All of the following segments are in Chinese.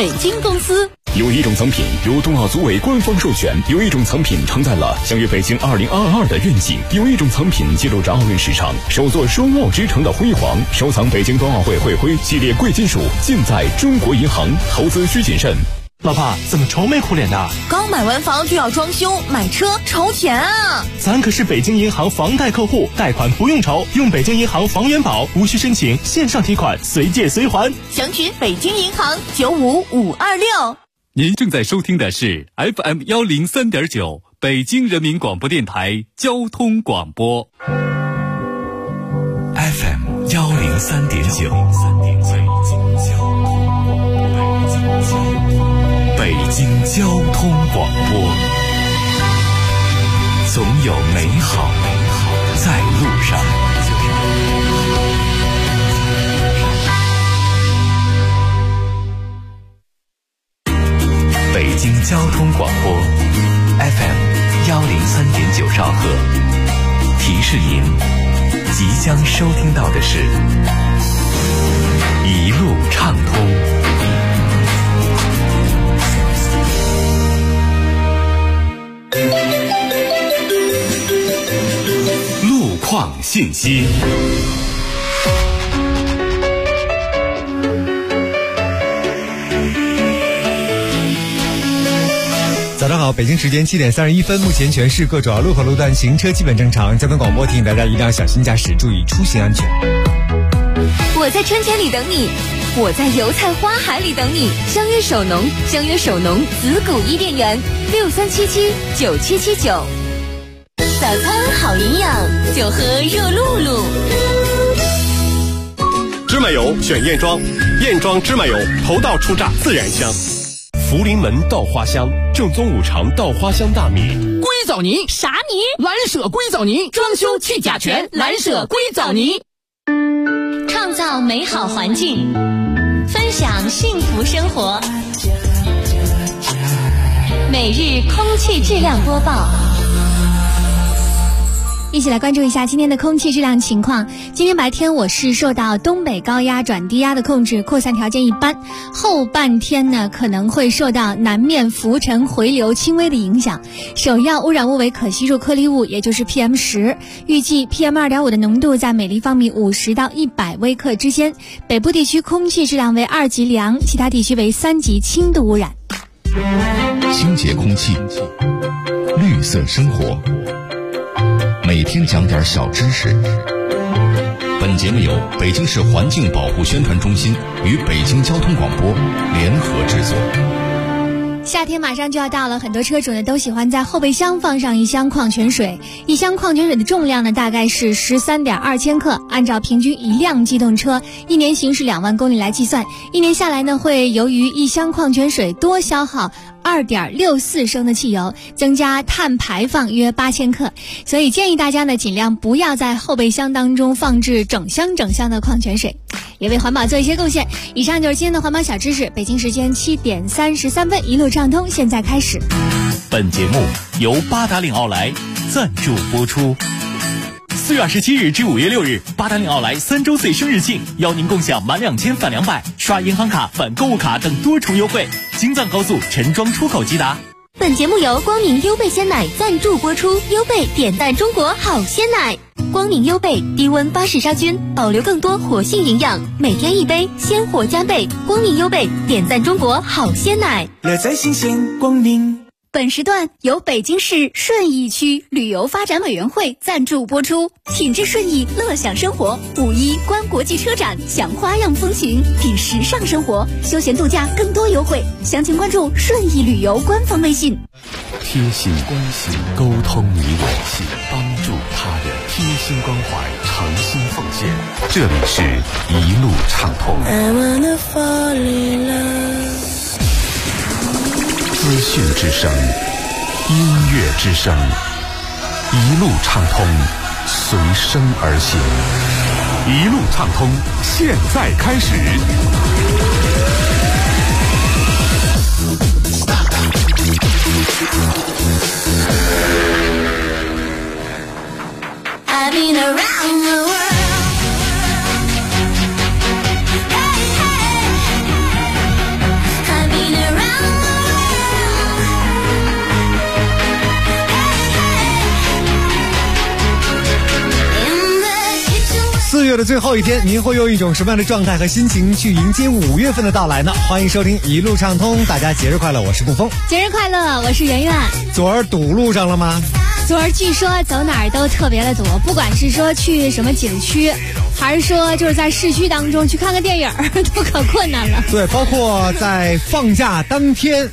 北京公司。 有一种藏品由冬奥组委官方授权，有一种藏品承载了相约北京2022的愿景，有一种藏品记录着奥运史上首座双奥之城的辉煌。收藏北京冬奥会会徽系列贵金属，尽在中国银行。投资需谨慎。 老婆，怎么愁眉苦脸的？ 刚买完房就要装修，买车愁钱啊！ 咱可是北京银行房贷客户，贷款不用愁，用北京银行房源保，无需申请，线上提款，随借随还。 详询北京银行95526。 您正在收听的是 FM103.9 北京人民广播电台交通广播。 FM103.9北京交通广播，总有美好在路上。北京交通广播 FM103.9兆赫，提示您即将收听到的是一路畅通。路况信息。 早上好，北京时间7点31分，目前全市各主要路口路段行车基本正常。交通广播提醒大家一定要小心驾驶，注意出行安全。 我在春天里等你，我在油菜花海里等你。相约首农，相约首农子谷伊甸园，63779779。早餐好营养，就喝热露露。 芝麻油选燕庄，燕庄芝麻油头道出榨自然香。福临门稻花香，正宗五常稻花香大米。 硅藻泥啥泥？蓝舍硅藻泥，装修去甲醛，蓝舍硅藻泥。 创造美好环境，分享幸福生活。每日空气质量播报。 一起来关注一下今天的空气质量情况。今天白天我市受到东北高压转低压的控制，扩散条件一般。后半天呢，可能会受到南面浮尘回流轻微的影响。首要污染物为可吸入颗粒物，也就是 PM10。预计 PM2.5 的浓度在每立方米50到100微克之间。北部地区空气质量为2级良，其他地区为3级轻度污染。 清洁空气，绿色生活。每天讲点小知识。本节目由北京市环境保护宣传中心与北京交通广播联合制作。 夏天马上就要到了，很多车主呢都喜欢在后备箱放上一箱矿泉水。一箱矿泉水的重量呢大概是13.2千克，按照平均一辆机动车1年行驶2万公里来计算，1年下来呢会由于一箱矿泉水多消耗2.64升的汽油，增加碳排放约8000克。所以建议大家呢尽量不要在后备箱当中放置整箱的矿泉水，也为环保做一些贡献。以上就是今天的环保小知识。北京时间7点33分，一路畅通现在开始。 本节目由八达岭奥莱赞助播出。4月27日至5月6日，八达岭奥莱3周岁生日庆，邀您共享满2000返200，刷银行卡返购物卡等多重优惠。京藏高速陈庄出口即达。 本节目由光明优贝鲜奶赞助播出，优贝点赞中国好鲜奶。光明优贝低温巴氏杀菌，保留更多活性营养，每天一杯，鲜活加倍。光明优贝点赞中国好鲜奶， 乐在新鲜光明。 本时段由北京市顺义区旅游发展委员会赞助播出。品质顺义，乐享生活。5·1观国际车展，享花样风情，品时尚生活，休闲度假更多优惠。详情关注顺义旅游官方微信。 贴心关心，沟通你我心，帮助他人，贴心关怀，诚心奉献。这里是一路畅通。资讯之声，音乐之声，一路畅通，随声而行。一路畅通，现在开始。 I've been around the world. I've been 月的最后一天，您会用一种什么样的状态和心情去迎接5月份的到来呢？欢迎收听一路畅通，大家节日快乐，我是沐风。 节日快乐，我是圆圆。 昨儿堵路上了吗？ 昨儿据说走哪儿都特别的堵，不管是说去什么景区，还是说就是在市区当中去看个电影都可困难了。 对，包括在放假当天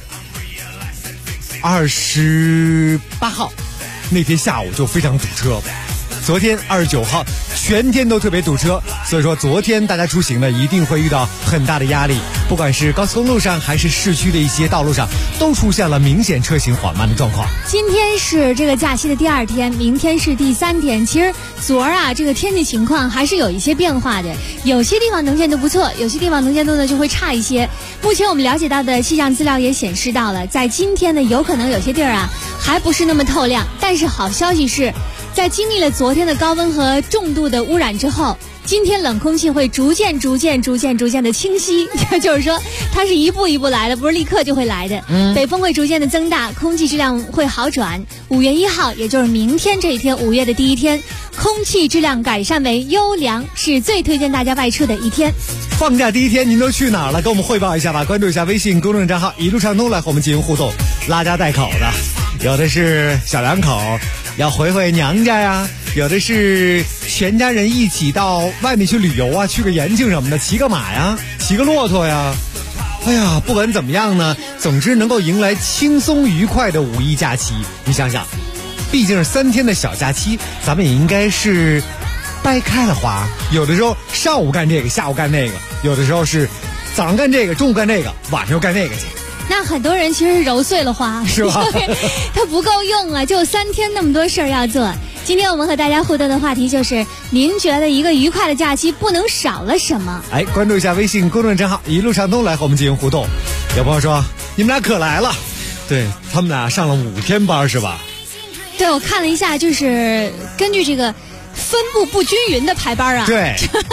28号那天下午就非常堵车，昨天29号全天都特别堵车，所以说昨天大家出行呢一定会遇到很大的压力，不管是高速公路上还是市区的一些道路上都出现了明显车行缓慢的状况。 今天是这个假期的第2天，明天是第3天。其实昨儿啊这个天气情况还是有一些变化的，有些地方能见度不错，有些地方能见度呢就会差一些。目前我们了解到的气象资料也显示到了，在今天呢有可能有些地儿啊还不是那么透亮，但是好消息是在经历了昨天的高温和重度的污染之后，今天冷空气会逐渐的清晰，就是说它是一步一步来的，不是立刻就会来的。北风会逐渐的增大，空气质量会好转。5月1号，也就是明天这一天，5月的第1天，空气质量改善为优良，是最推荐大家外出的一天。 放假第1天您都去哪儿了？跟我们汇报一下吧，关注一下微信公众账号一路畅通来和我们进行互动。拉家带口的，有的是小两口要回娘家呀，有的是全家人一起到外面去旅游啊，去个延庆什么的，骑个马呀，骑个骆驼呀。哎呀，不管怎么样呢，总之能够迎来轻松愉快的5一假期。你想想，毕竟是3天的小假期，咱们也应该是掰开了花，有的时候上午干这个，下午干那个，有的时候是早上干这个，中午干那个，晚上又干那个去。 那很多人其实揉碎了花， 是吧？ 它不够用啊，就3天那么多事儿要做。今天我们和大家互动的话题就是，您觉得一个愉快的假期不能少了什么？ 哎，关注一下微信公众账号一路畅通来和我们进行互动。有朋友说你们俩可来了，对，他们俩上了5天班是吧？ 对，我看了一下，就是根据这个分布不均匀的排班啊。 对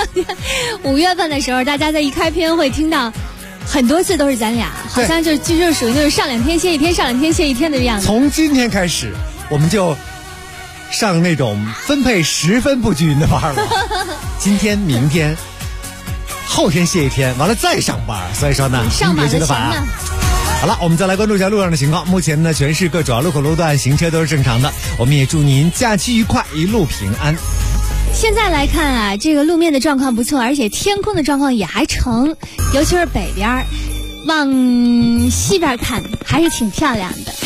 ，5月份的时候，大家在一开篇会听到很多次都是咱俩，好像就是属于那种上2天歇1天，上2天歇1天的这样子。 从今天开始，我们就上那种分配10分不均匀的班了。今天、明天、后天歇1天，完了再上班，所以说呢， 上马的钱呢。 好了，我们再来关注一下路上的情况。目前呢，全市各主要路口路段行车都是正常的。我们也祝您假期愉快，一路平安。 现在来看啊，这个路面的状况不错，而且天空的状况也还成，尤其是北边，往西边看还是挺漂亮的。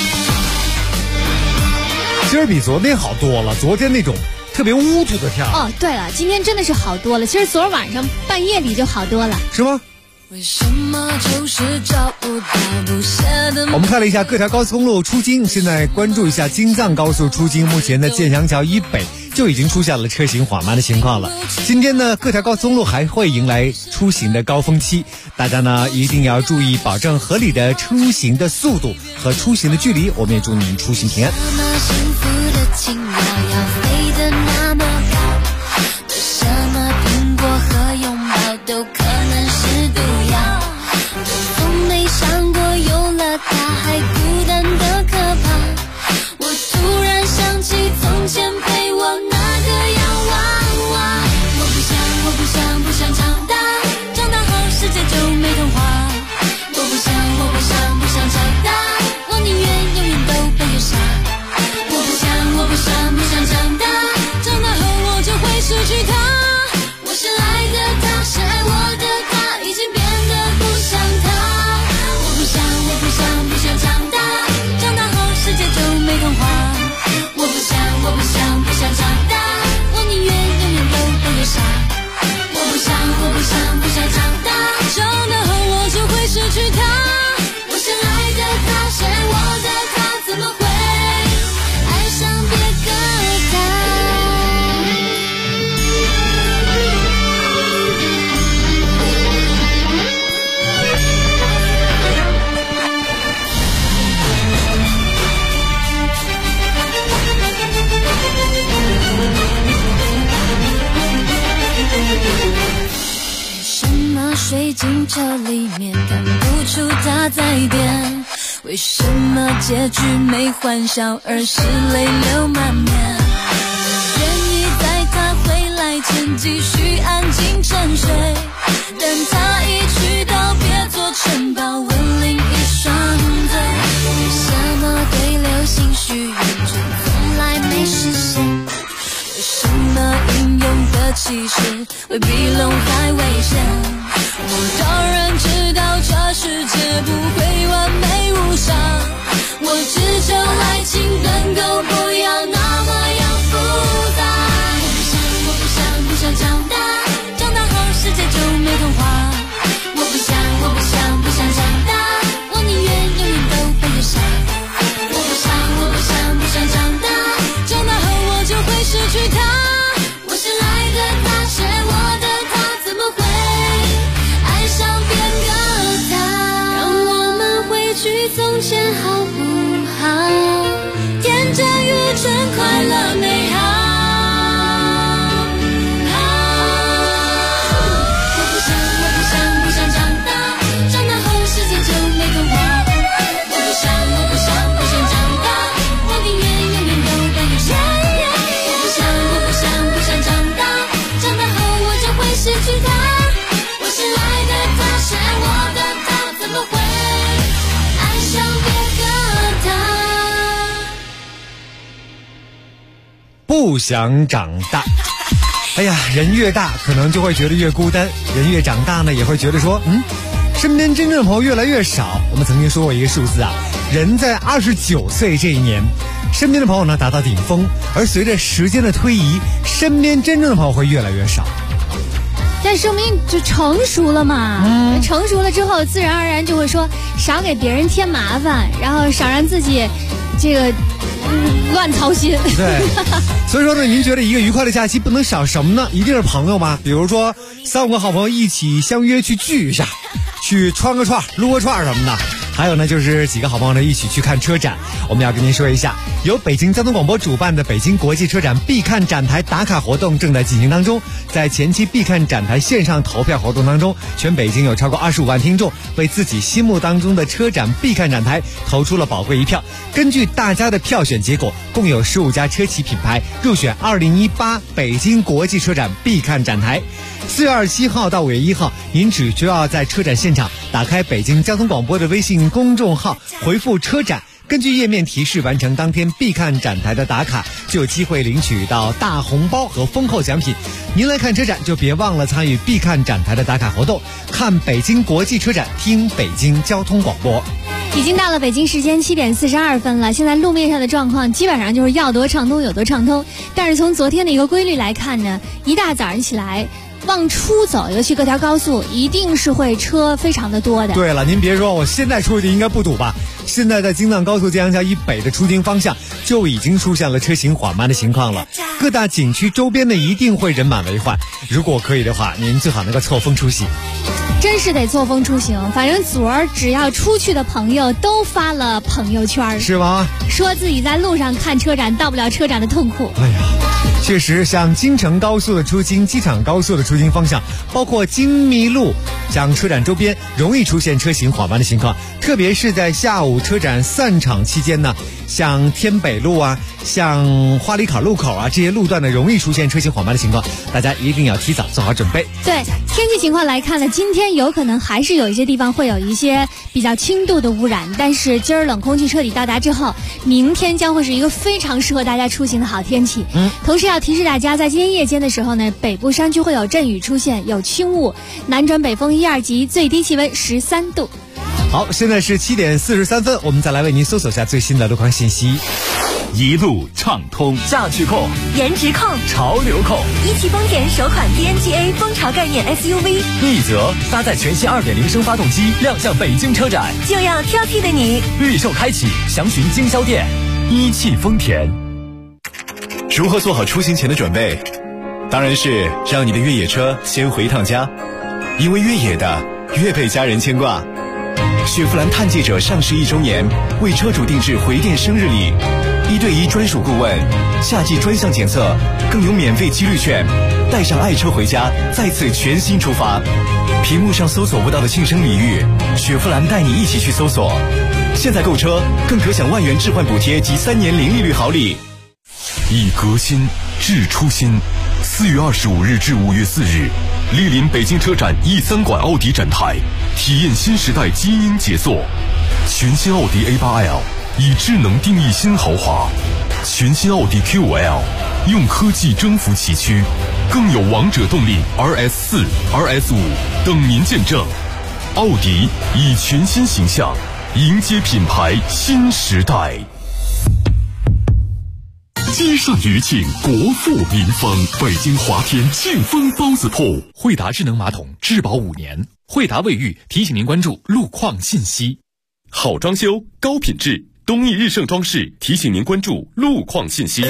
今儿比昨天好多了，昨天那种特别乌土的天。 哦，对了，今天真的是好多了。其实昨儿晚上半夜里就好多了， 是吗？ 为什么就是找不到不写的。 我们看了一下各条高速公路出京，现在关注一下京藏高速出京，目前的建翔桥以北就已经出现了车行缓慢的情况了。今天呢，各条高速公路还会迎来出行的高峰期，大家呢一定要注意保证合理的出行的速度和出行的距离。我们也祝您出行平安。 幸福的情话要飞得那么高，为什么苹果和拥抱都可能是毒药？我从没想过有了它还孤单的可怕。我突然想起从前陪我那个洋娃娃。不想长大，长大后世界就没童话。我不想长大，我宁愿永远都被扼杀。我不想长大，长大后我就会失去他。我深爱的他，深爱我的他，已经变得不像他。我不想长大，长大后世界就没童话。我不想长大，我宁愿永远都被扼杀。我不想长大，长大后我就会失去他。我深爱的他，深爱我的他，怎么会爱上别个他？为什么睡进这里面看不出他在变？为什么结局没欢笑，而是泪流满面？愿意在他回来前继续安静沉睡。等他一去，道别做城堡，吻另一双嘴。为什么对流星许愿，却从来没实现？有什么英勇的气势，会比龙还危险？我当然知道这世界不会完美无伤，我只求爱情能够不要那么样复杂。不想长大，长大后世界就没童话。我不想长大，我宁愿永远都被人杀。我不想长大，长大后我就会失去他。我深爱的他，是我的他，怎么会爱上别个他？让我们回去从前好不好？天真愚蠢，快乐美好。 不想长大。哎呀，人越大可能就会觉得越孤单，人越长大呢也会觉得说身边真正的朋友越来越少。我们曾经说过一个数字啊，人在29岁这一年身边的朋友呢达到顶峰，而随着时间的推移，身边真正的朋友会越来越少。 但说明就成熟了嘛，成熟了之后自然而然就会说少给别人添麻烦，然后少让自己这个乱操心。 对，所以说呢，您觉得一个愉快的假期不能少什么呢？一定是朋友吗？比如说3-5个好朋友一起相约去聚一下，去穿个串、撸个串什么的。还有呢，就是几个好朋友呢一起去看车展。我们要跟您说一下，由北京交通广播主办的北京国际车展必看展台打卡活动正在进行当中。在前期必看展台线上投票活动当中，全北京有超过25万听众为自己心目当中的车展必看展台投出了宝贵一票。根据大家的票选结果，共有15家车企品牌入选2018北京国际车展必看展台。4月27号到5月1号，您只需要在车展现场打开北京交通广播的微信公众号，回复车展，根据页面提示完成当天必看展台的打卡，就有机会领取到大红包和丰厚奖品。您来看车展就别忘了参与必看展台的打卡活动，看北京国际车展，听北京交通广播。 已经到了北京时间7点42分了，现在路面上的状况基本上就是要多畅通有多畅通。但是从昨天的一个规律来看呢，一大早上起来往出走，尤其各条高速一定是会车非常的多的。 对了，您别说，我现在出去应该不堵吧？现在在京藏高速建阳桥以北的出京方向就已经出现了车行缓慢的情况了，各大景区周边呢一定会人满为患。如果可以的话，您最好能够错峰出行。 真是得错峰出行，反正昨儿只要出去的朋友都发了朋友圈， 是吗？ 说自己在路上看车展到不了车展的痛苦。 哎呀，确实，像京承高速的出京、机场高速的出京方向，包括京密路，像车展周边容易出现车行缓慢的情况，特别是在下午车展散场期间呢，像天北路啊，像花里坎路口啊，这些路段呢容易出现车行缓慢的情况，大家一定要提早做好准备。 对，天气情况来看呢，今天有可能还是有一些地方会有一些比较轻度的污染，但是今儿冷空气彻底到达之后，明天将会是一个非常适合大家出行的好天气。同时要提示大家，在今天夜间的时候呢，北部山区会有阵雨出现，有轻雾，南转北风1、2级，最低气温13度。 好，现在是7点43分，我们再来为您搜索下最新的路况信息。 一路畅通， 价趣控， 颜值控， 潮流控， 一汽丰田首款 TNGA 风潮概念 SUV， 奕泽搭载全新2.0升发动机亮相北京车展， 就要挑剔的你。 预售开启，详询经销店。一汽丰田。 如何做好出行前的准备？当然是让你的越野车先回趟家，因为越野的越被家人牵挂。雪佛兰探界者上市1周年，为车主定制回电生日礼，1对1专属顾问，夏季专项检测，更有免费几率券，带上爱车回家，再次全新出发。屏幕上搜索不到的庆生礼遇，雪佛兰带你一起去搜索。现在购车更可享万元置换补贴及3年零利率好礼。 以革新治初心 4月25日至5月4日，莅临北京车展E3馆奥迪展台，体验新时代基因杰作。全新奥迪 A8L 以智能定义新豪华，全新奥迪 Q5L 用科技征服崎岖，更有王者动力 RS4、RS5 等您见证。奥迪以全新形象迎接品牌新时代。积善余庆，国富民丰。北京华天庆丰包子铺， 惠达智能马桶质保5年。惠达卫浴提醒您关注路况信息。 好装修，高品质，东义日盛装饰提醒您关注路况信息。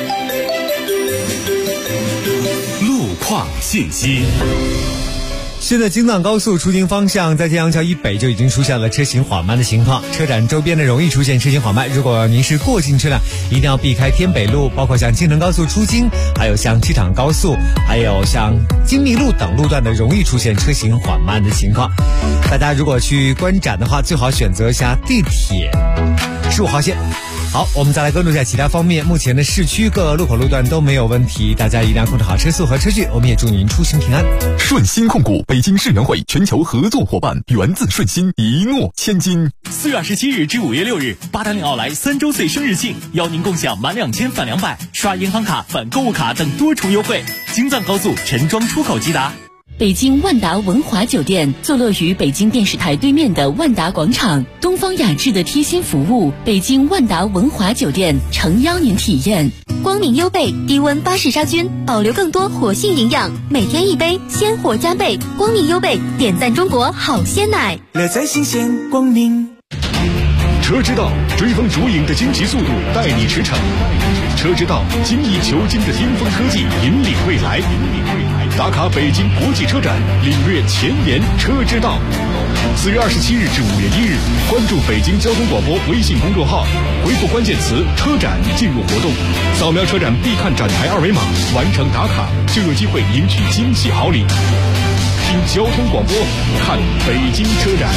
路况信息。 现在京藏高速出京方向在建阳桥以北就已经出现了车行缓慢的情况，车展周边的容易出现车行缓慢。如果您是过境车辆，一定要避开天北路，包括像京承高速出京，还有像机场高速，还有像金密路等路段的容易出现车行缓慢的情况。大家如果去观展的话，最好选择一下地铁15号线。好，我们再来关注一下其他方面。目前的市区各路口路段都没有问题，大家一定要控制好车速和车距。我们也祝您出行平安。 顺鑫控股北京世园会全球合作伙伴，源自顺鑫，一诺千金。 4月27日至5月6日，八达岭奥莱3周岁生日庆，邀您共享满2000返200，刷银行卡返购物卡等多重优惠。京藏高速陈庄出口即达。 北京万达文华酒店坐落于北京电视台对面的万达广场，东方雅致的贴心服务，北京万达文华酒店诚邀您体验。 光明优贝低温巴氏杀菌，保留更多活性营养，每天一杯，鲜活加倍。光明优贝点赞中国好鲜奶， 乐在新鲜光明。 车之道，追风逐影的惊奇速度，带你驰骋。车之道，精益求精的巅峰科技，引领未来。打卡北京国际车展，领略前沿车之道。4月27日至5月1日，关注北京交通广播微信公众号，回复关键词“车展”进入活动，扫描车展必看展台2维码，完成打卡就有机会赢取惊喜好礼。听交通广播，看北京车展。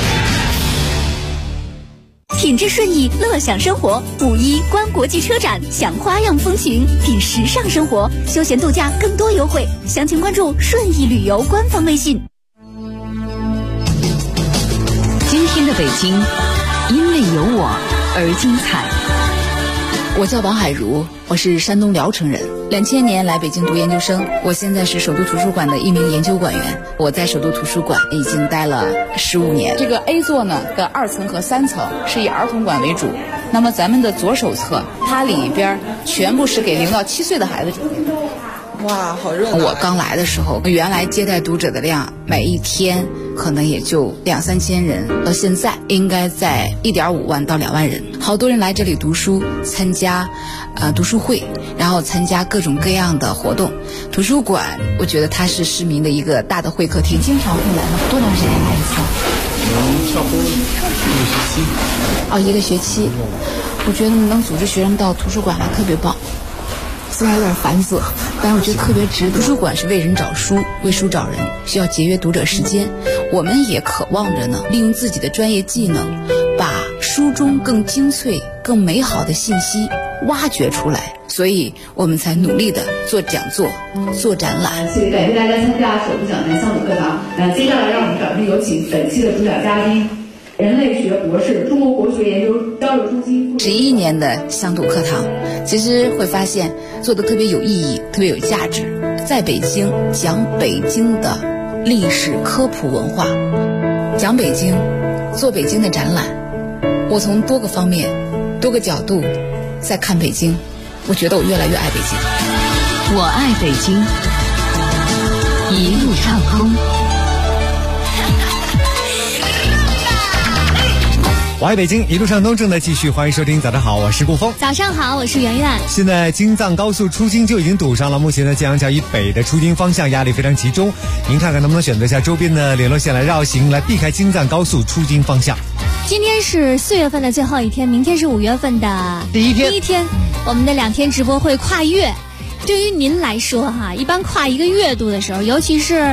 品质顺意，乐享生活。5·1观国际车展，享花样风情，品时尚生活，休闲度假更多优惠。详情关注顺意旅游官方微信。 今天的北京，因为有我而精彩。 我叫王海茹，我是山东聊城人，2000年来北京读研究生，我现在是首都图书馆的一名研究馆员。我在首都图书馆已经待了15年。这个 A 座呢的2层和3层是以儿童馆为主，那么咱们的左手侧，它里边全部是给0到7岁的孩子准备的。哇，好热闹！我刚来的时候，原来接待读者的量每一天可能也就2-3千人，到现在应该在1.5万到2万人。好多人来这里读书，参加读书会，然后参加各种各样的活动。图书馆，我觉得它是市民的一个大的会客厅。经常会来吗？多长时间来一次？差不多1个学期。我觉得能组织学生到图书馆来特别棒。虽然有点繁琐，但是我觉得特别值得。图书馆是为人找书，为书找人，需要节约读者时间。我们也渴望着呢，利用自己的专业技能，把书中更精粹、更美好的信息挖掘出来。所以我们才努力的做讲座、做展览。 感谢大家参加首部讲坛乡土课堂。接下来让我们掌声有请本期的主讲嘉宾。人类学博士，中国国学研究交流中心 11年的乡土课堂，其实会发现做的特别有意义，特别有价值。在北京讲北京的历史科普文化，讲北京，做北京的展览。我从多个方面、多个角度在看北京，我觉得我越来越爱北京。 我爱北京，一路畅通。 我爱北京，一路上东正在继续，欢迎收听。早上好，我是顾峰。 早上好，我是圆圆。 现在京藏高速出京就已经堵上了，目前的建阳桥以北的出京方向压力非常集中，您看看能不能选择一下周边的联络线来绕行，来避开京藏高速出京方向。 今天是4月份的最后一天，明天是5月份的第一天。我们的2天直播会跨月。对于您来说哈，一般跨1个月度的时候，尤其是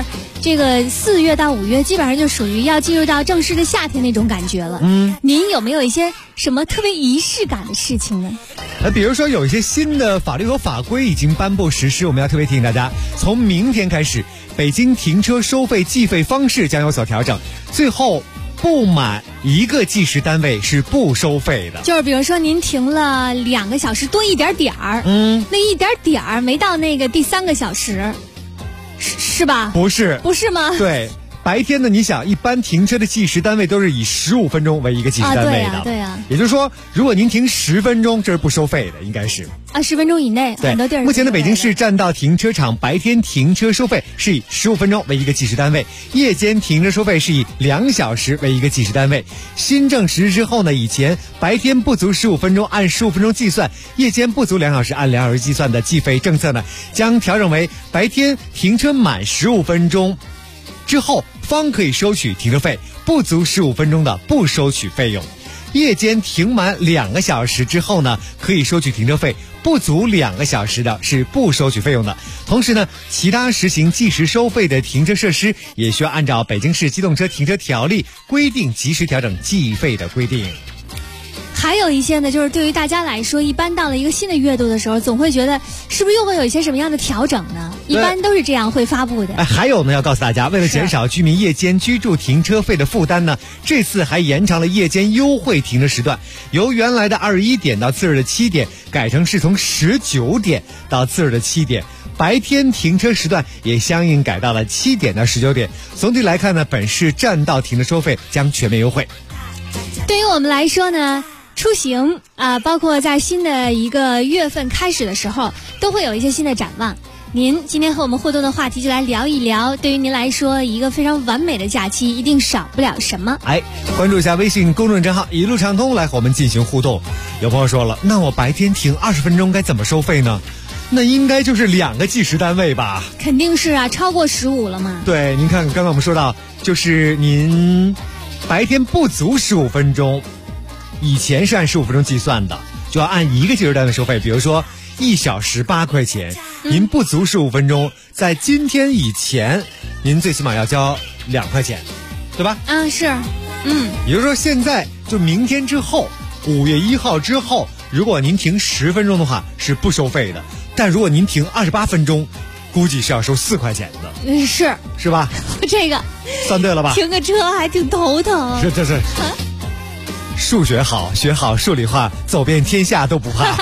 这个4月到5月基本上就属于要进入到正式的夏天那种感觉了。您有没有一些什么特别仪式感的事情呢？ 比如说有一些新的法律和法规已经颁布实施，我们要特别提醒大家，从明天开始，北京停车收费计费方式将有所调整，最后不满1个计时单位是不收费的。 就是比如说您停了2个小时多一点点儿，那一点点儿没到那个第3个小时，是吧？不是吗？ 对。白天呢，你想一般停车的计时单位都是以15分钟为一个计时单位的， 对呀。 也就是说，如果您停10分钟，这是不收费的，应该是 10分钟以内，很多地儿。 目前的北京市占道停车场白天停车收费是以15分钟为一个计时单位，夜间停车收费是以2小时为一个计时单位。新政实施之后呢，以前白天不足15分钟按15分钟计算，夜间不足2小时按2小时计算的计费政策呢，将调整为白天停车满15分钟之后方可以收取停车费，不足15分钟的不收取费用。夜间停满2个小时之后呢，可以收取停车费，不足2个小时的是不收取费用的。同时呢，其他实行计时收费的停车设施也需要按照北京市机动车停车条例规定及时调整计费的规定。 还有一些呢，就是对于大家来说，一般到了一个新的月度的时候，总会觉得是不是又会有一些什么样的调整呢？一般都是这样会发布的。 还有呢，要告诉大家，为了减少居民夜间居住停车费的负担呢，这次还延长了夜间优惠停车时段，由原来的21点到次日的7点，改成是从19点到次日的7点。白天停车时段也相应改到了7点到19点。总体来看呢，本市占道停车收费将全面优惠。 对于我们来说呢，出行包括在新的一个月份开始的时候，都会有一些新的展望。您今天和我们互动的话题就来聊一聊，对于您来说一个非常完美的假期一定少不了什么。 关注一下微信公众账号一路畅通来和我们进行互动。有朋友说了，那我白天停20分钟该怎么收费呢？那应该就是2个计时单位吧？ 肯定是啊，超过15了嘛。 对，您看刚刚我们说到，就是您白天不足15分钟，以前是按15分钟计算的，就要按1个计时单位收费。比如说1小时8块钱，您不足15分钟，在今天以前，您最起码要交2块钱，对吧？ 是， 也就是说现在就明天之后，5月1号之后，如果您停10分钟的话是不收费的，但如果您停28分钟，估计是要收4块钱的。是吧？ 这个算对了吧？ 停个车还挺头疼。 是。数学好，学好数理化，走遍天下都不怕。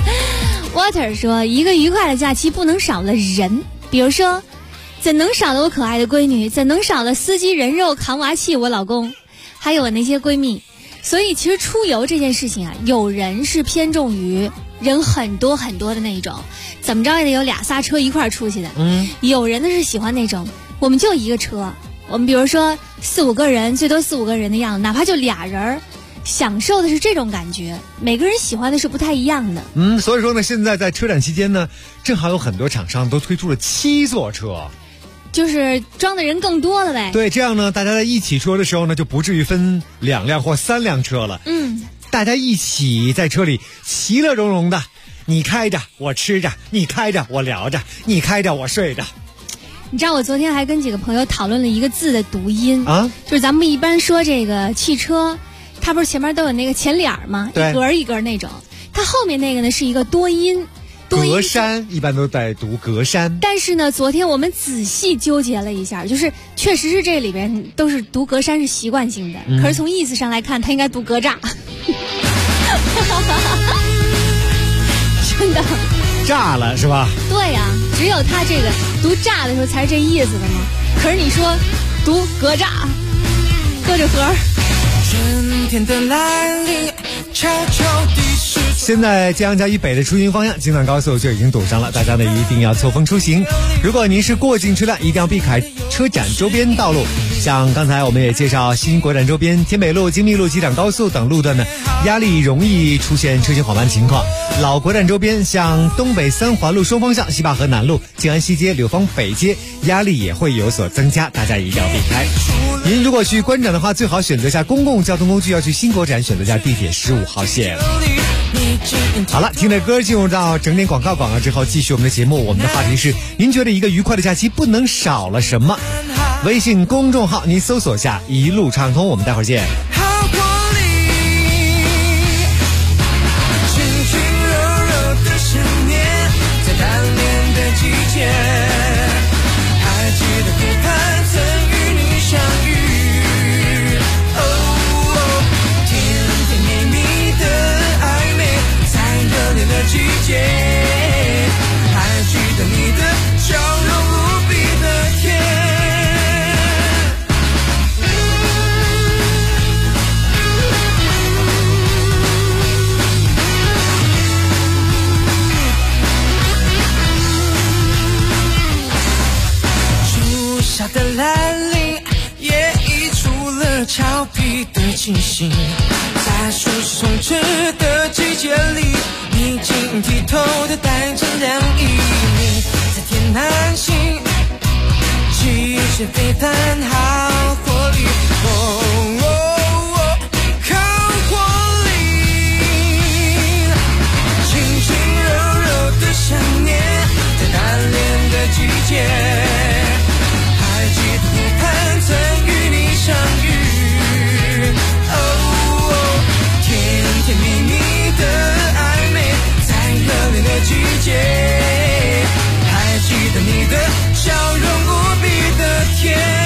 Water 说，一个愉快的假期不能少了人，比如说，怎能少了我可爱的闺女，怎能少了司机人肉扛娃器我老公，还有我那些闺蜜。所以其实出游这件事情啊，有人是偏重于人很多很多的那种，怎么着也得有2、3车一块出去的。有人呢是喜欢那种，我们就一个车，我们比如说4、5个人，最多4、5个人的样子，哪怕就俩人，享受的是这种感觉。每个人喜欢的是不太一样的。 所以说呢，现在在车展期间呢，正好有很多厂商都推出了7座车， 就是装的人更多了呗。 对，这样呢，大家在一起出游的时候呢，就不至于分2辆或3辆车了。大家一起在车里其乐融融的，你开着我吃着，你开着我聊着，你开着我睡着。 你知道我昨天还跟几个朋友讨论了一个字的读音啊， 就是咱们一般说这个汽车，它不是前面都有那个前脸吗？一格一格那种，它后面那个呢是一个多音。 格栅一般都在读格栅， 但是呢，昨天我们仔细纠结了一下，就是确实是这里边都是读格栅是习惯性的，可是从意思上来看，它应该读格栅。真的炸了是吧？ 对呀，只有他这个读炸的时候才是这意思的嘛。可是你说读格栅，搁着盒。春天的来临，悄悄地现在江阳桥以北的出行方向京藏高速就已经堵上了，大家呢一定要错峰出行。如果您是过境车辆，一定要避开车展周边道路，像刚才我们也介绍新国展周边天北路、京密路、机场高速等路段呢，压力容易出现车行缓慢情况。老国展周边像东北3环路双方向、西坝河南路、静安西街、柳芳北街，压力也会有所增加，大家一定要避开。您如果去观展的话，最好选择下公共交通工具，要去新国展选择下地铁15号线。好了，听着歌进入到整点广告之后，继续我们的节目。我们的话题是：您觉得一个愉快的假期不能少了什么？ 微信公众号你搜索下一路畅通，我们待会儿见。 好活力，轻轻柔柔的想念，在单恋的季节，还记得湖畔曾与你相遇，甜甜蜜蜜的暧昧，在热恋的季节，还记得你的笑容无比的甜。初夏的来临，也溢出了俏皮的气息，在树松枝的季节里，你晶剔透的带着凉意，在天南星，季节飞盘好活力，好活力，轻轻柔柔的想念，在单恋的季节，还记得湖畔曾与你相遇，甜甜蜜蜜的暧昧，在热恋的季节，还记得你的笑容无比的甜。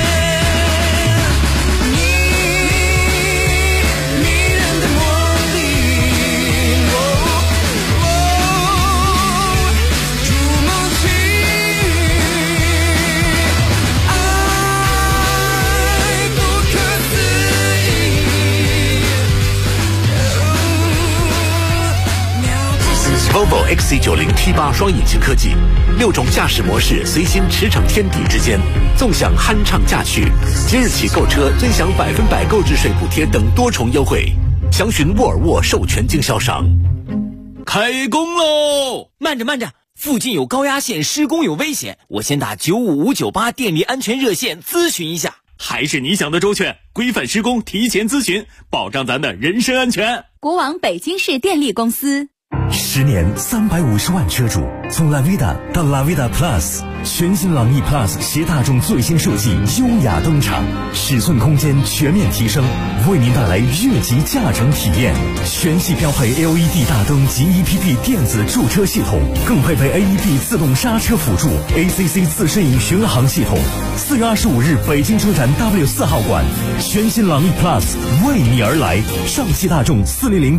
Volvo XC90 T8 双引擎科技，6种驾驶模式随心驰骋天地之间，纵享酣畅驾趣。即日起购车尊享100%购置税补贴等多重优惠，详询沃尔沃授权经销商。 开工喽！慢着，附近有高压线，施工有危险，我先打95598电力安全热线咨询一下。 还是你想的周全，规范施工，提前咨询，保障咱的人身安全。 国网北京市电力公司。 10年350万车主，从 Lavida 到 Lavida Plus， 全新朗逸 Plus 携大众最新设计优雅登场，尺寸空间全面提升，为您带来越级驾乘体验。全系标配 LED 大灯及 EPP 电子驻车系统，更配备 AEB 自动刹车辅助 ACC 自适应巡航系统。4月25日北京车展 W4 号馆，全新朗逸 Plus 为你而来，上汽大众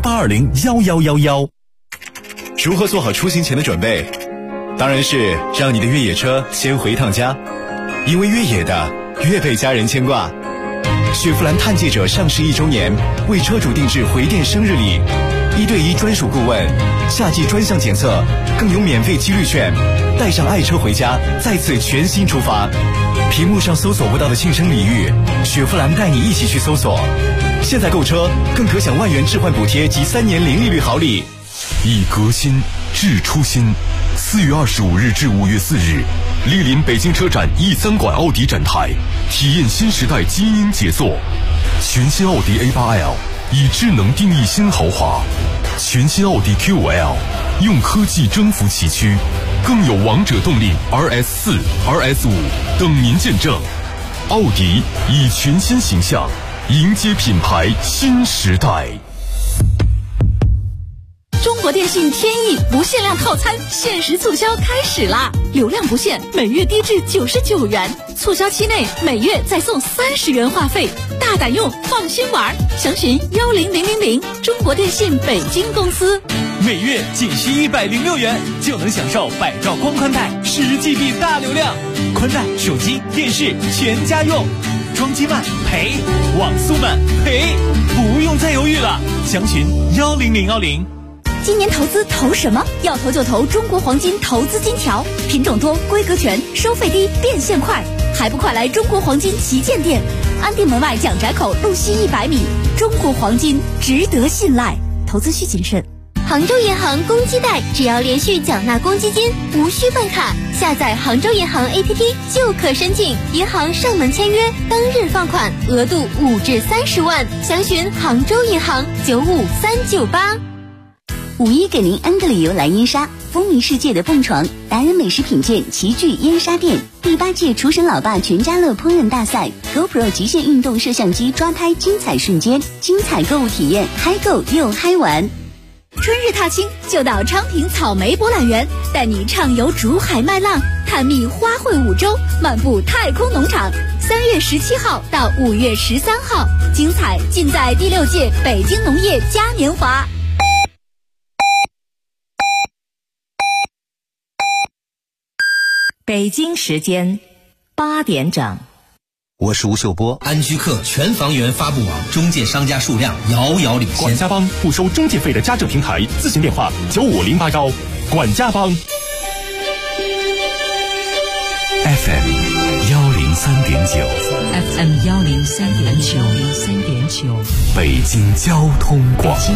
400-820-1111。 如何做好出行前的准备？当然是让你的越野车先回趟家，因为越野的越被家人牵挂。雪佛兰探界者上市1周年，为车主定制回电生日礼，1对1专属顾问，夏季专项检测，更有免费几率券，带上爱车回家，再次全新出发。屏幕上搜索不到的庆生礼遇，雪佛兰带你一起去搜索。现在购车更可享万元置换补贴及3年零利率好礼。 以革新致初心。4月25日至5月4日，莅临北京车展E3馆奥迪展台，体验新时代基因杰作。全新奥迪 A8L 以智能定义新豪华，全新奥迪 Q5L 用科技征服崎岖，更有王者动力 RS4、RS5 等您见证。奥迪以全新形象迎接品牌新时代。 中国电信天翼不限量套餐限时促销开始啦！流量不限，每月低至99元，促销期内每月再送30元话费，大胆用，放心玩。详询10000，中国电信北京公司。 每月仅需106元就能享受百兆光宽带10GB 大流量，宽带、手机、电视全家用。装机慢赔，网速慢赔，不用再犹豫了，详询10010。 今年投资投什么？要投就投中国黄金投资金条，品种多，规格全，收费低，变现快，还不快来中国黄金旗舰店，安定门外蒋宅口路西100米。中国黄金值得信赖，投资需谨慎。杭州银行公积贷，只要连续缴纳公积金，无需办卡，下载杭州银行 APP 就可申请，银行上门签约，当日放款，额度5至30万，详询杭州银行95398。 5·1给您 N 个理由来燕莎，风靡世界的蹦床，达人美食品鉴齐聚燕莎店，第8届厨神老爸全家乐烹饪大赛 ，GoPro 极限运动摄像机抓拍精彩瞬间，精彩购物体验，嗨购又嗨玩。 春日踏青就到昌平草莓博览园，带你畅游竹海麦浪，探秘花卉五洲，漫步太空农场。3月17号到5月13号，精彩尽在第6届北京农业嘉年华。 北京时间8点整。 我是吴秀波。安居客全房源发布网中介商家数量遥遥领先。 管家帮不收中介费的家政平台，咨询电话9508管家帮。 FM 103.9， 北京交通广播。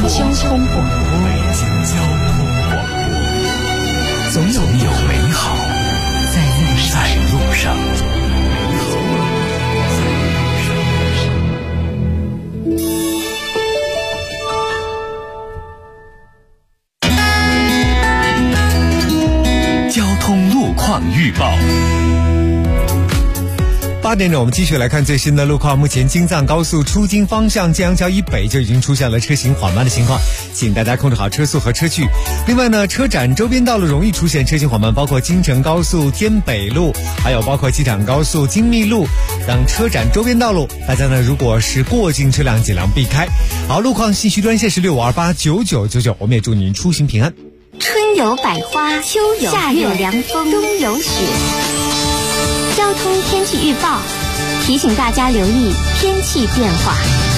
总有美好在路上。 交通路况预报。 8点整，我们继续来看最新的路况。目前京藏高速出京方向建阳桥以北就已经出现了车行缓慢的情况，请大家控制好车速和车距。另外呢，车展周边道路容易出现车行缓慢，包括京承高速天北路，还有包括机场高速精密路等车展周边道路，大家呢如果是过境车辆尽量避开。好，路况信息专线是65289999，我们也祝您出行平安。 春有百花，秋有夏有凉风，冬有雪。交通天气预报提醒大家留意天气变化。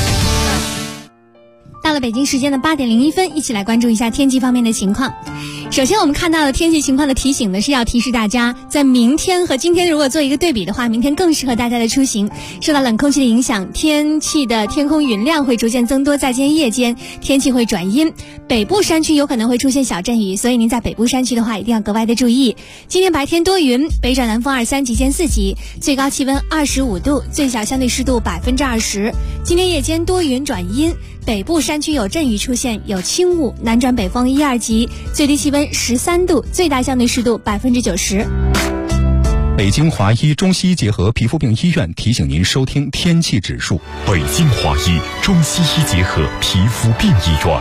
到了北京时间的8点01分，一起来关注一下天气方面的情况。首先我们看到的天气情况的提醒呢，是要提示大家，在明天和今天如果做一个对比的话，明天更适合大家的出行。受到冷空气的影响，天空云量会逐渐增多，在今天夜间天气会转阴，北部山区有可能会出现小阵雨，所以您在北部山区的话一定要格外的注意。今天白天多云，北转南风2、3级间4级，最高气温25度，最小相对湿度20%。今天夜间多云转阴，北部山区有阵雨出现，有轻雾，南转北风1、2级，最低气温13度，最大相对湿度90%。 北京华医中西医结合皮肤病医院提醒您收听天气指数。 北京华医中西医结合皮肤病医院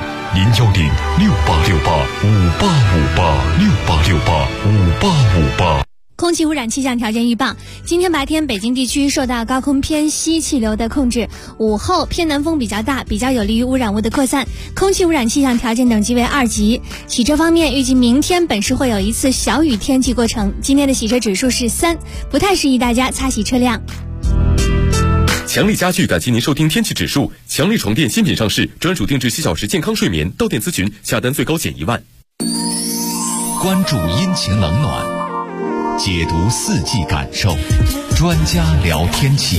，0106868585858685858。 空气污染气象条件预报，今天白天北京地区受到高空偏西气流的控制，午后偏南风比较大，比较有利于污染物的扩散，空气污染气象条件等级为2级。洗车方面，预计明天本市会有一次小雨天气过程，今天的洗车指数是3，不太适宜大家擦洗车辆。 强力家具感谢您收听天气指数。强力床垫新品上市，专属定制7小时健康睡眠，到店咨询，下单最高减1万。 关注阴晴冷暖，解读四季感受，专家聊天气。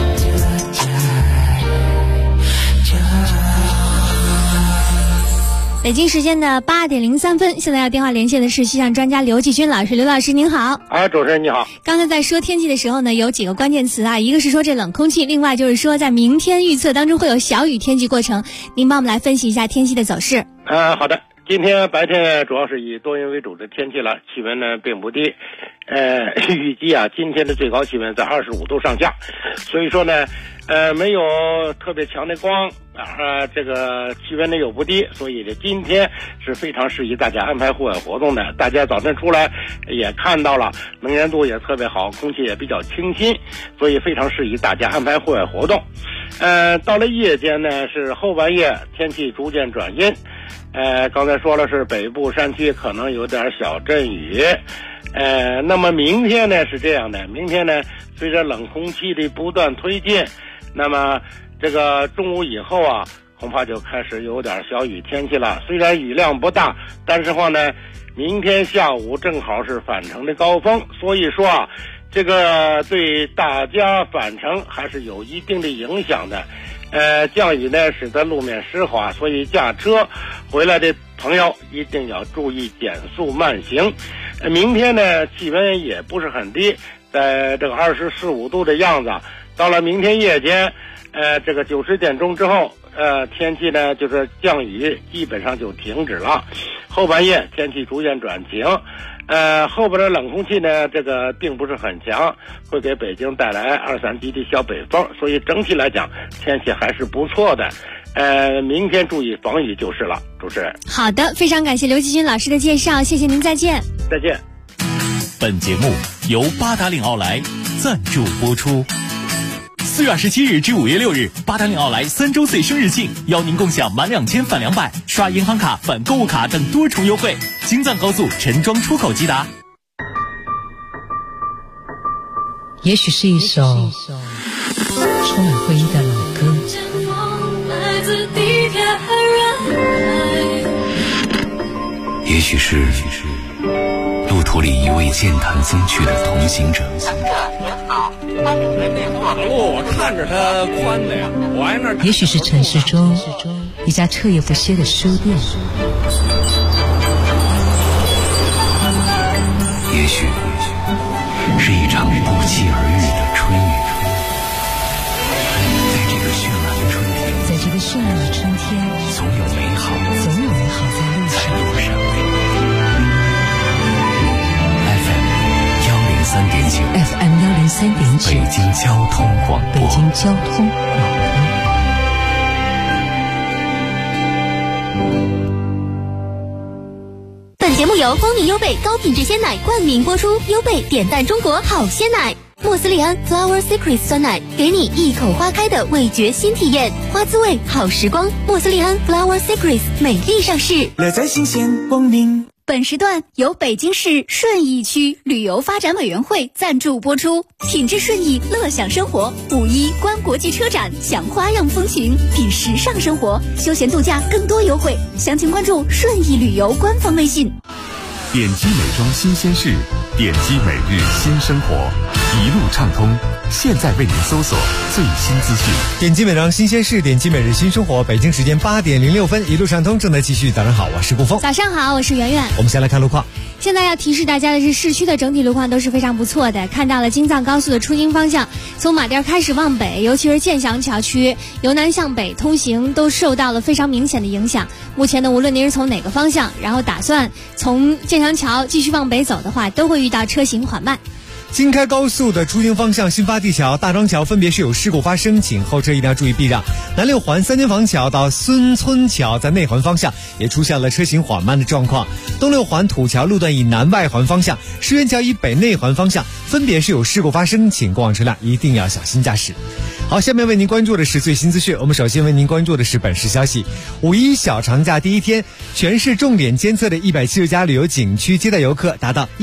北京时间的8点03分，现在要电话连线的是气象专家刘继军老师。刘老师您好。 主持人你好。 刚才在说天气的时候呢，有几个关键词啊，一个是说这冷空气，另外就是说在明天预测当中会有小雨天气过程，您帮我们来分析一下天气的走势。 好的。今天白天主要是以多云为主的天气了，气温呢并不低，预计今天的最高气温在25度上下，所以说呢没有特别强的光这个气温呢又不低，所以今天是非常适宜大家安排户外活动的。大家早晨出来也看到了，能见度也特别好，空气也比较清新，所以非常适宜大家安排户外活动。到了夜间呢，是后半夜天气逐渐转阴，刚才说了是北部山区可能有点小阵雨，那么明天呢是这样的，明天呢随着冷空气的不断推进，那么这个中午以后恐怕就开始有点小雨天气了。虽然雨量不大，但是话呢，明天下午正好是返程的高峰，所以说这个对大家返程还是有一定的影响的。降雨呢使得路面湿滑，所以驾车回来的朋友一定要注意减速慢行。明天呢气温也不是很低，在这个24、25度的样子。到了明天夜间这个9、10点钟之后， 天气呢就是降雨基本上就停止了，后半夜天气逐渐转晴。后边的冷空气呢，这个并不是很强，会给北京带来2-3级的小北风，所以整体来讲天气还是不错的。明天注意防雨就是了。主持人， 好的，非常感谢刘继军老师的介绍，谢谢您，再见。 再见。 本节目由八达岭奥莱赞助播出。4月27日至5月6日，八达岭奥莱3周岁生日庆，邀您共享满2000返200，刷银行卡返购物卡等多重优惠。京藏高速陈庄出口即达。 也许是一首充满回忆的老歌， 也许是路途里一位健谈风趣的同行者。 马路我看着它宽的呀，我挨那。 也许是城市中一家彻夜不歇的书店， 也许是一场不期而遇的春雨。在这个绚烂的春天，总有美好在路上。FM 103.9，北京交通广播。 本节目由光明优贝高品质鲜奶冠名播出，优贝点赞中国好鲜奶。莫斯利安 Flower Secret 酸奶，给你一口花开的味觉新体验，花滋味好时光。莫斯利安 Flower Secret 美丽上市， 乐在新鲜光明。 本时段由北京市顺义区旅游发展委员会赞助播出。品质顺义，乐享生活。5·1观国际车展，享花样风情，品时尚生活，休闲度假更多优惠。详情关注顺义旅游官方微信。 点击美妆新鲜事，点击每日新生活，一路畅通。现在为您搜索最新资讯。 点击美妆新鲜事，点击每日新生活。北京时间8点06分，一路畅通正在继续。早上好，我是顾峰。 早上好，我是圆圆。 我们先来看路况。 现在要提示大家的是，市区的整体路况都是非常不错的。看到了京藏高速的出京方向，从马甸开始往北，尤其是建祥桥区，由南向北通行都受到了非常明显的影响。目前呢，无论您是从哪个方向，然后打算从建祥桥继续往北走的话，都会遇到车行缓慢。 京开高速的出京方向，新发地桥、大庄桥分别是有事故发生，请后车一定要注意避让。南六环三间房桥到孙村桥在内环方向也出现了车行缓慢的状况。东六环土桥路段以南外环方向、石园桥以北内环方向分别是有事故发生，请过往车辆一定要小心驾驶。好，下面为您关注的是最新资讯。我们首先为您关注的是本市消息。5·1小长假第一天，全市重点监测的170家旅游景区接待游客达到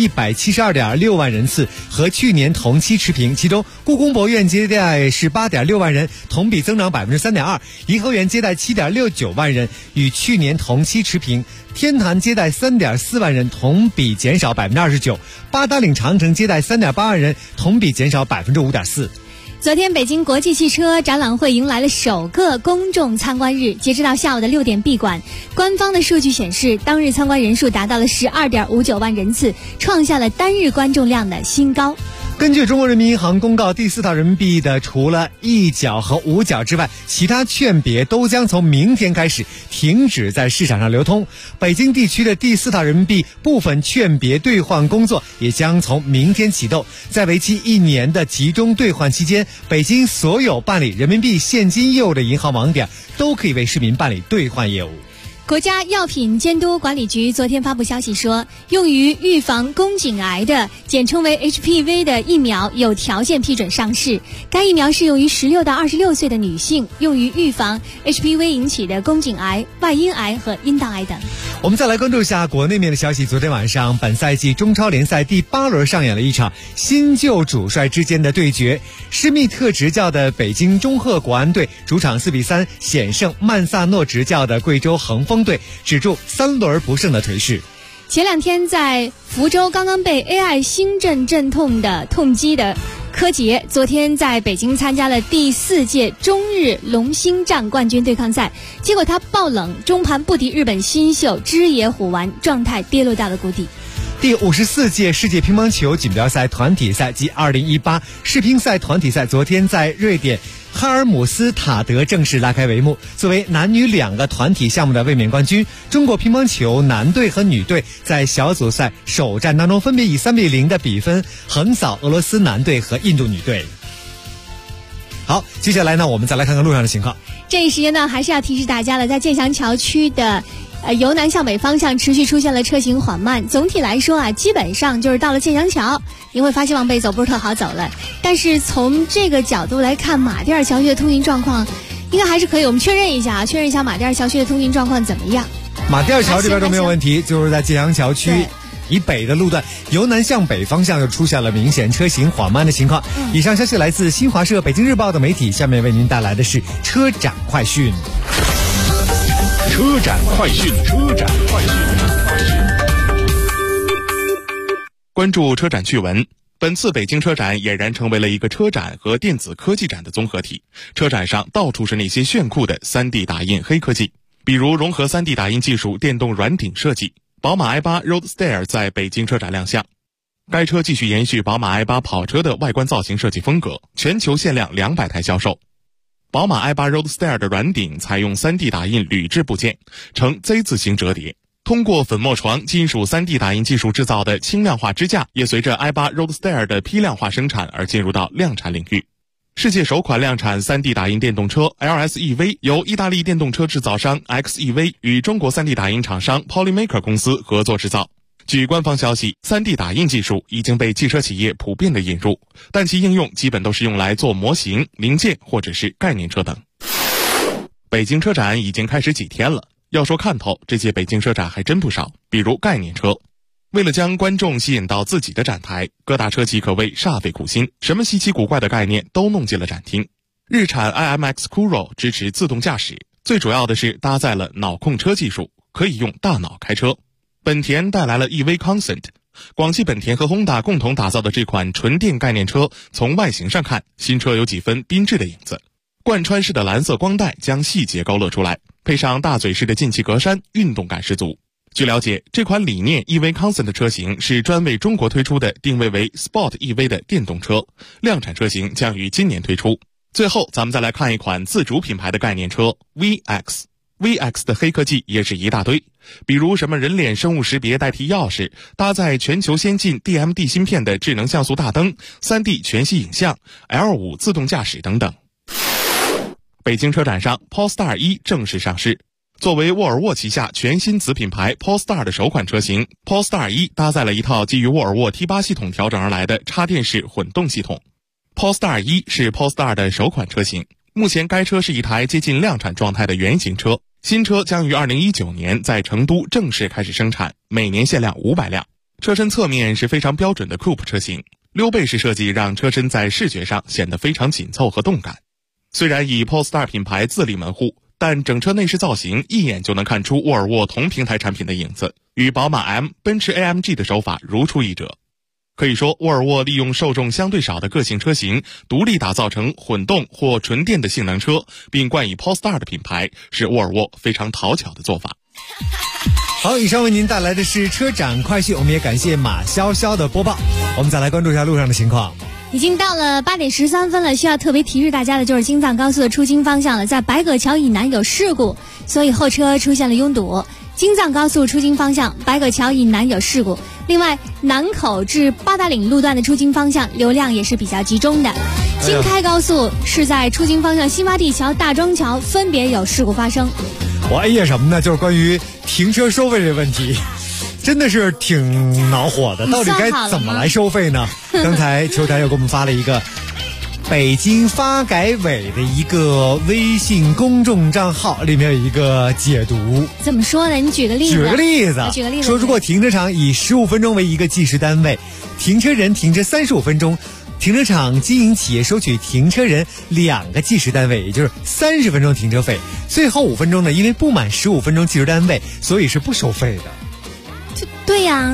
172.6万人次，和去年同期持平。其中，故宫博物院接待是8.6万人，同比增长3.2%；颐和园接待7.69万人，与去年同期持平；天坛接待3.4万人，同比减少29%；八达岭长城接待3.8万人，同比减少5.4%。 昨天，北京国际汽车展览会迎来了首个公众参观日。截止到下午的6点闭馆，官方的数据显示，当日参观人数达到了12.59万人次，创下了单日观众量的新高。 根据中国人民银行公告，第4套人民币的除了1角和5角之外，其他券别都将从明天开始停止在市场上流通。北京地区的第4套人民币部分券别兑换工作也将从明天启动。在为期1年的集中兑换期间，北京所有办理人民币现金业务的银行网点都可以为市民办理兑换业务。 国家药品监督管理局昨天发布消息说，用于预防宫颈癌的简称为 HPV 的疫苗有条件批准上市。该疫苗适用于16到26岁的女性，用于预防 HPV 引起的宫颈癌、外阴癌和阴道癌等。 我们再来关注一下国内面的消息。昨天晚上，本赛季中超联赛第8轮上演了一场新旧主帅之间的对决。施密特执教的北京中赫国安队主场4-3险胜曼萨诺执教的贵州恒丰队，止住3轮不胜的颓势。 前2天在福州刚刚被 AI 新阵阵痛的痛击的柯洁，昨天在北京参加了第4届中日龙星战冠军对抗赛，结果他爆冷，中盘不敌日本新秀枝野虎丸，状态跌落到了谷底。 第54届世界乒乓球锦标赛团体赛及2018世乒赛团体赛昨天在瑞典哈尔姆斯塔德正式拉开帷幕。作为男女2个团体项目的卫冕冠军，中国乒乓球男队和女队在小组赛首战当中分别以3-0的比分横扫俄罗斯男队和印度女队。好，接下来呢，我们再来看看路上的情况。 这一时间呢，还是要提示大家了，在建祥桥区的由南向北方向持续出现了车行缓慢。总体来说啊，基本上就是到了建祥桥，您会发现往北走不是特好走了。但是从这个角度来看，马甸桥区的通行状况应该还是可以。我们确认一下马甸桥区的通行状况怎么样？ 马甸桥这边都没有问题，就是在建祥桥区以北的路段，由南向北方向就出现了明显车行缓慢的情况。以上消息来自新华社、北京日报的媒体，下面为您带来的是车展快讯。 车展快讯，关注车展趣闻。本次北京车展俨然成为了一个车展和电子科技展的综合体。车展上到处是那些炫酷的 3D 打印黑科技，比如融合 3D 打印技术电动软顶设计。宝马 i8 Roadster 在北京车展亮相，该车继续延续宝马 i8 跑车的外观造型设计风格，全球限量200台销售。宝马 i8 Roadster 的软顶采用 3D 打印铝制部件，呈 Z 字形折叠。通过粉末床金属 3D 打印技术制造的轻量化支架，也随着 i8 Roadster 的批量化生产而进入到量产领域。世界首款量产 3D 打印电动车 LSEV 由意大利电动车制造商 XEV 与中国 3D 打印厂商 Polymaker 公司合作制造。据官方消息， 3D 打印技术已经被汽车企业普遍的引入，但其应用基本都是用来做模型、零件或者是概念车等。北京车展已经开始几天了，要说看头，这届北京车展还真不少，比如概念车。为了将观众吸引到自己的展台，各大车企可谓煞费苦心，什么稀奇古怪的概念都弄进了展厅。日产 IMX Couro 支持自动驾驶，最主要的是搭载了脑控车技术，可以用大脑开车。本田带来了 EV Consent， 广汽本田和 Honda 共同打造的这款纯电概念车，从外形上看，新车有几分缤智的影子。贯穿式的蓝色光带将细节勾勒出来，配上大嘴式的进气格栅，运动感十足。据了解，这款理念 EV Consent 的车型是专为中国推出的，定位为 Sport EV 的电动车，量产车型将于今年推出。最后咱们再来看一款自主品牌的概念车 VX 的黑科技也是一大堆，比如什么人脸生物识别代替钥匙，搭载全球先进 DMD 芯片的智能像素大灯， 3D 全息影像， L5 自动驾驶等等。北京车展上 Polestar 1正式上市。作为沃尔沃旗下全新子品牌 Polestar 的首款车型， Polestar 1搭载了一套基于沃尔沃 T8 系统调整而来的插电式混动系统。Polestar 1是 Polestar 的首款车型，目前该车是一台接近量产状态的原型车，新车将于2019年在成都正式开始生产，每年限量500辆。车身侧面是非常标准的 Coupe 车型，溜背式设计让车身在视觉上显得非常紧凑和动感。虽然以 Polestar 品牌自立门户，但整车内饰造型一眼就能看出沃尔沃同平台产品的影子，与宝马 M、奔驰 AMG 的手法如出一辙。可以说，沃尔沃利用受众相对少的个性车型，独立打造成混动或纯电的性能车，并冠以 Polestar 的品牌，是沃尔沃非常讨巧的做法。 好，以上为您带来的是车展快讯，我们也感谢马潇潇的播报。我们再来关注一下路上的情况。 已经到了8点13分了，需要特别提示大家的就是京藏高速的出京方向了，在白葛桥以南有事故，所以后车出现了拥堵。京藏高速出京方向白葛桥以南有事故，另外南口至八达岭路段的出京方向流量也是比较集中的。京开高速是在出京方向新洼地桥、大庄桥分别有事故发生。 我哎呀什么呢？就是关于停车收费这个问题。真的是挺恼火的，到底该怎么来收费呢？刚才球展又给我们发了一个北京发改委的一个微信公众账号，里面有一个解读。 怎么说呢？你举个例子。 举个例子。说如果停车场以15分钟为一个计时单位，停车人停车35分钟，停车场经营企业收取停车人2个计时单位，也就是30分钟停车费。最后5分钟呢，因为不满15分钟计时单位，所以是不收费的。 对呀，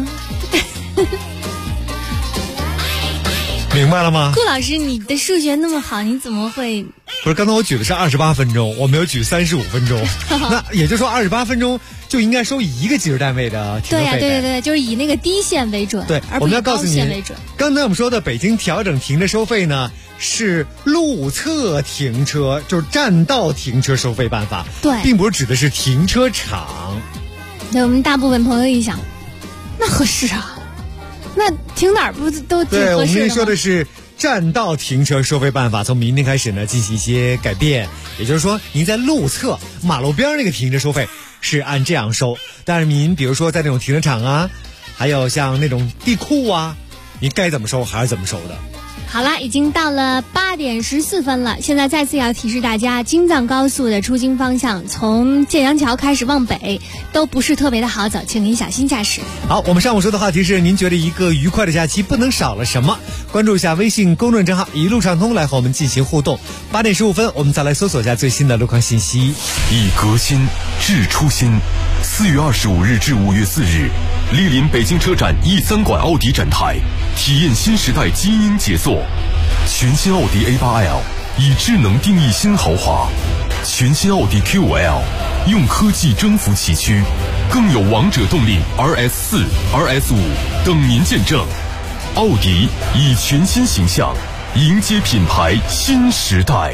明白了吗？ 顾老师，你的数学那么好，你怎么会？ 不是，刚才我举的是28分钟，我没有举35分钟。那也就是说28分钟就应该收1个计时单位的停车费。 对呀，对，就是以那个低线为准。 对， 而不是高线为准。 刚才我们说的北京调整停车收费呢， 是路侧停车，就是占道停车收费办法， 对， 并不是指的是停车场。 对，我们大部分朋友一想，那合适啊，那停哪儿不都挺合适的吗？ 对，我们跟你说的是占道停车收费办法，从明天开始呢进行一些改变，也就是说，您在路侧马路边那个停车收费是按这样收，但是您比如说在那种停车场啊，还有像那种地库啊，您该怎么收还是怎么收的。 好了，已经到了8点14分了。现在再次要提示大家，京藏高速的出京方向，从建阳桥开始往北，都不是特别的好走，请您小心驾驶。 好，我们上午说的话题是：您觉得一个愉快的假期不能少了什么？关注一下微信公众账号“一路畅通”来和我们进行互动。8点15分，我们再来搜索一下最新的路况信息。 以革新致初心。4月25日至5月4日，莅临北京车展 E3 馆奥迪展台，体验新时代基因杰作。全新奥迪 A8L 以智能定义新豪华，全新奥迪 Q5L 用科技征服崎岖，更有王者动力 RS4、RS5 等您见证。奥迪以全新形象迎接品牌新时代。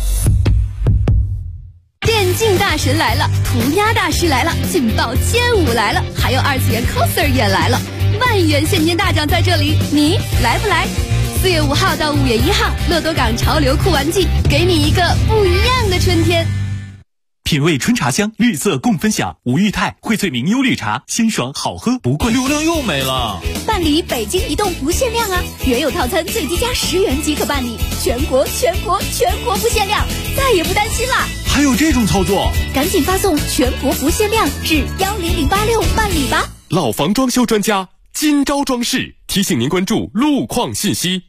电竞大神来了，涂鸦大师来了，劲爆街舞来了，还有2次元 coser 也来了，万元现金大奖在这里，你来不来？4月5号到5月1号，乐多港潮流酷玩季，给你一个不一样的春天。 品味春茶香，绿色共分享。吴裕泰、荟萃明优绿茶，鲜爽好喝不贵。 流量又没了。 办理北京移动不限量啊，原有套餐最低加10元即可办理，全国不限量，再也不担心啦。 还有这种操作， 赶紧发送全国不限量至10086办理吧。 老房装修专家今朝装饰提醒您关注路况信息。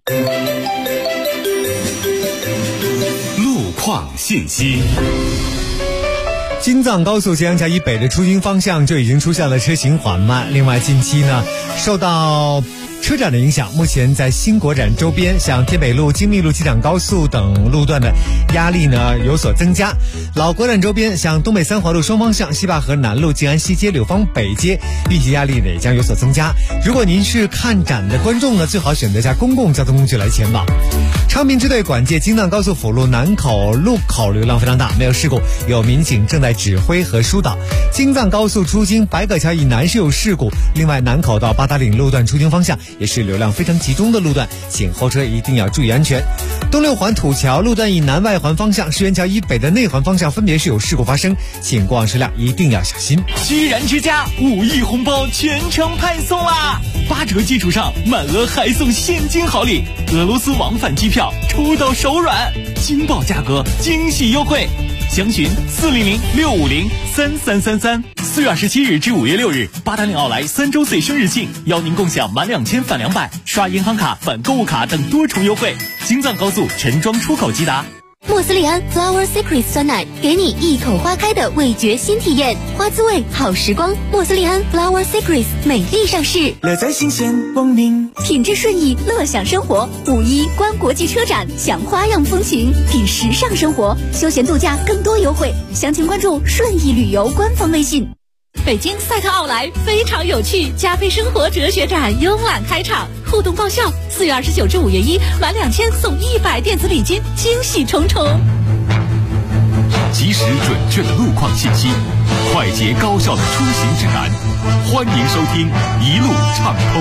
路况信息。 京藏高速建阳桥以北的出京方向就已经出现了车行缓慢。另外，近期呢，受到车展的影响，目前在新国展周边，像天北路、京密路、机场高速等路段的压力呢有所增加。老国展周边，像东北三环路双方向、西坝河南路、静安西街、柳芳北街，预计压力呢也将有所增加。如果您是看展的观众呢，最好选择一下公共交通工具来前往。昌平支队管界京藏高速辅路南口路口流量非常大，没有事故，有民警正在指挥和疏导。京藏高速出京白葛桥以南是有事故，另外南口到八达岭路段出京方向也是流量非常集中的路段，请后车一定要注意安全。东六环土桥路段以南外环方向、石原桥以北的内环方向分别是有事故发生，请过往车辆一定要小心。 居然之家5亿红包全程派送啦！8折基础上满额还送现金好礼，俄罗斯往返机票抽到手软，惊爆价格，惊喜优惠。详询400-650-3333。4月27日至5月6日，八达岭奥莱3周岁生日庆，邀您共享满2000返200，刷银行卡返购物卡等多重优惠。京藏高速陈庄出口即达。 莫斯利安 Flower Secret 酸奶，给你一口花开的味觉新体验，花滋味好时光。莫斯利安 Flower Secret 美丽上市， 乐在新鲜光临， 品质顺意，乐享生活。5·1观国际车展，享花样风情，品时尚生活，休闲度假更多优惠。详情关注顺意旅游官方微信。北京赛特奥莱非常有趣，加倍生活哲学展慵懒开场，互动爆笑。4月29至5月1，满2000送100电子礼金，惊喜重重。 及时准确的路况信息，快捷高效的出行指南，欢迎收听一路畅通。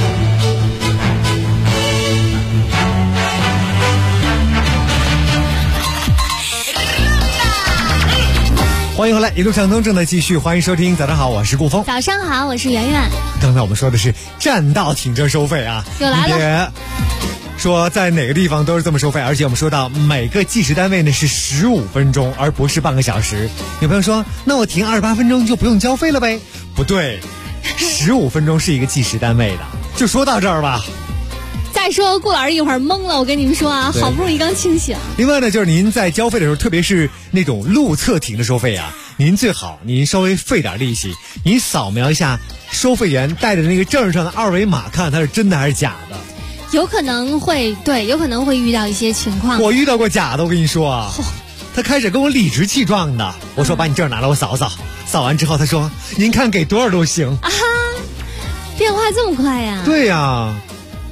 欢迎回来，一路畅通正在继续，欢迎收听。早上好，我是顾峰。 早上好，我是圆圆。 刚才我们说的是占道停车收费啊， 又来了。 说在哪个地方都是这么收费，而且我们说到每个计时单位呢是15分钟，而不是半个小时。有朋友说，那我停28分钟就不用交费了呗？不对，15分钟是一个计时单位的。就说到这儿吧。 再说顾老师一会儿懵了，我跟你们说啊，好不容易刚清醒。 另外呢，就是您在交费的时候，特别是那种路侧停的收费啊，您最好您稍微费点力气，您扫描一下收费员带的那个证上的二维码，看它是真的还是假的。 有可能会遇到一些情况。 我遇到过假的，我跟你说啊，他开始跟我理直气壮的，我说把你证拿来我扫扫，扫完之后他说您看给多少都行啊，变化这么快呀？ 对呀。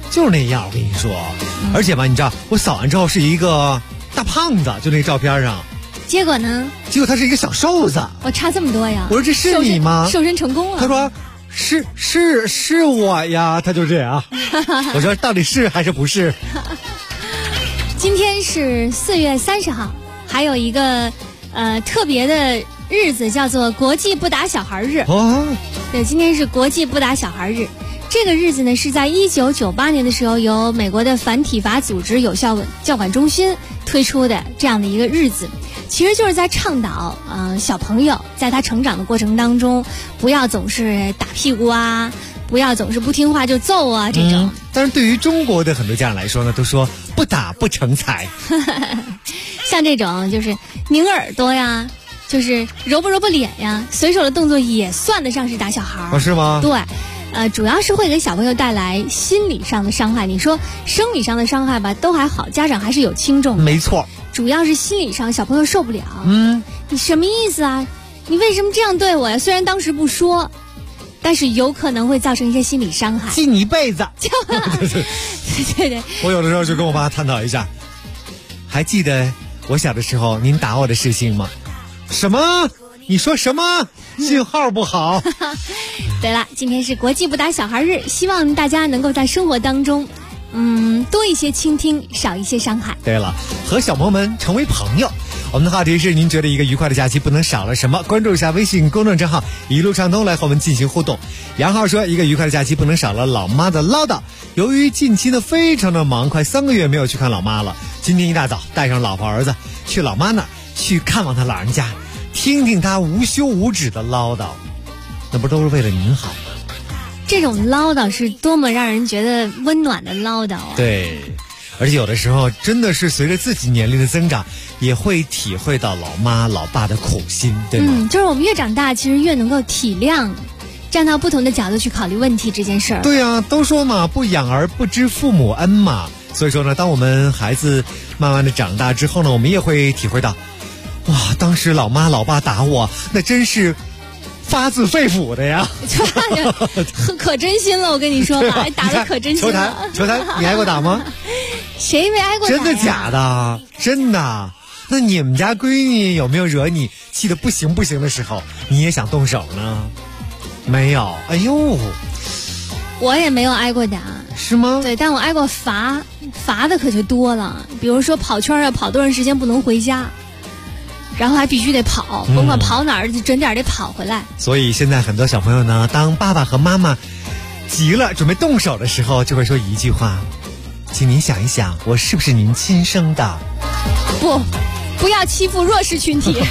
就是那样，我跟你说。而且吧，你知道我扫完之后是一个大胖子，就那照片上。 结果呢？ 结果他是一个小瘦子。 我差这么多呀！ 我说这是你吗？ 瘦身成功了。 他说是我呀，他就这样。我说到底是还是不是？ 今天是4月30号，还有一个特别的日子叫做国际不打小孩日。 哦， 对，今天是国际不打小孩日。这个日子呢，是在1998年的时候，由美国的反体罚组织有效教管中心推出的这样的一个日子，其实就是在倡导，小朋友在他成长的过程当中，不要总是打屁股啊，不要总是不听话就揍啊这种。 但是对于中国的很多家长来说呢，都说不打不成才。 像这种就是拧耳朵呀，就是揉不脸呀，随手的动作也算得上是打小孩。 是吗？ 对。主要是会给小朋友带来心理上的伤害。你说生理上的伤害吧，都还好，家长还是有轻重的。 没错。 主要是心理上，小朋友受不了。你什么意思啊？你为什么这样对我呀？虽然当时不说，但是有可能会造成一些心理伤害， 记你一辈子。 对。我有的时候就跟我爸探讨一下，还记得我小的时候您打我的事情吗？什么？你说什么？信号不好。 对了，今天是国际不打小孩日，希望大家能够在生活当中多一些倾听，少一些伤害。 对了，和小朋友们成为朋友。我们的话题是，您觉得一个愉快的假期不能少了什么？关注一下微信公众账号一路畅通来和我们进行互动。杨浩说，一个愉快的假期不能少了老妈的唠叨。由于近期呢非常的忙，快3个月没有去看老妈了，今天一大早带上老婆儿子去老妈那儿去看望她老人家，听听她无休无止的唠叨，那不都是为了您好吗？ 这种唠叨是多么让人觉得温暖的唠叨啊！ 对，而且有的时候真的是随着自己年龄的增长，也会体会到老妈老爸的苦心，对吗？ 就是我们越长大，其实越能够体谅，站到不同的角度去考虑问题这件事儿。 对啊，都说嘛，不养儿不知父母恩嘛。所以说呢，当我们孩子慢慢的长大之后呢，我们也会体会到，哇，当时老妈老爸打我，那真是发自肺腑的呀， 可真心了，我跟你说吧，打得可真心了。 球坛，你挨过打吗？ 谁没挨过打呀？ 真的假的？真的。那你们家闺女有没有惹你气得不行的时候，你也想动手呢？没有。哎呦， 我也没有挨过打。 是吗？ 对，但我挨过罚的可就多了。比如说跑圈啊，跑多长时间不能回家，然后还必须得跑，甭管跑哪儿，就准点得跑回来。 所以现在很多小朋友呢，当爸爸和妈妈急了准备动手的时候，就会说一句话：请您想一想，我是不是您亲生的？ 不要欺负弱势群体。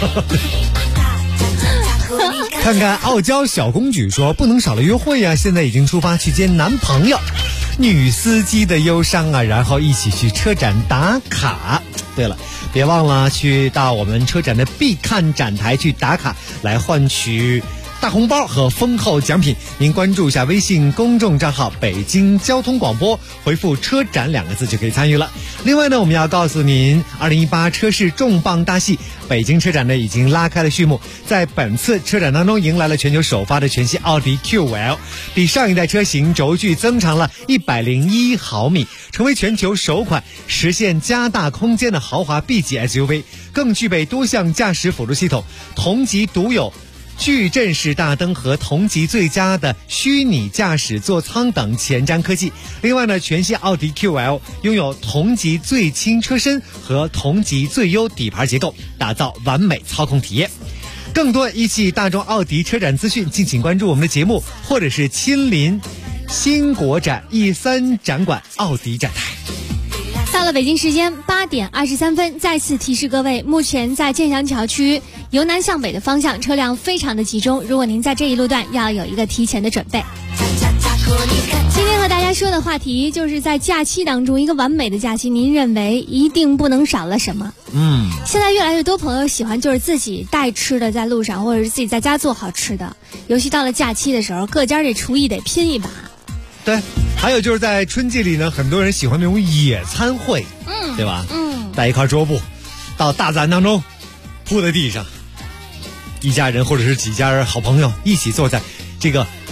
看看傲娇小公举说，不能少了约会啊，现在已经出发去见男朋友。女司机的忧伤啊，然后一起去车展打卡。对了，别忘了去到我们车展的必看展台去打卡，来换取大红包和丰厚奖品。您关注一下微信公众账号北京交通广播，回复车展2个字就可以参与了。另外呢，我们要告诉您，2018车市重磅大戏北京车展呢已经拉开了序幕。在本次车展当中，迎来了全球首发的全新奥迪 Q5L， 比上一代车型轴距增长了101毫米，成为全球首款实现加大空间的豪华 B 级 SUV， 更具备多项驾驶辅助系统，同级独有矩阵式大灯和同级最佳的虚拟驾驶座舱等前瞻科技。另外呢，全新奥迪 QL 拥有同级最轻车身和同级最优底盘结构，打造完美操控体验。更多一汽大众奥迪车展资讯，敬请关注我们的节目，或者是亲临新国展 E3 展馆奥迪展台。 到了北京时间8点23分，再次提示各位，目前在建祥桥区由南向北的方向车辆非常的集中，如果您在这一路段要有一个提前的准备。今天和大家说的话题就是在假期当中，一个完美的假期，您认为一定不能少了什么？现在越来越多朋友喜欢就是自己带吃的在路上，或者是自己在家做好吃的，尤其到了假期的时候，各家这厨艺得拼一把。 对，还有就是在春季里呢，很多人喜欢那种野餐会，对吧？带一块桌布到大自然当中铺在地上，一家人或者是几家人好朋友一起坐在这个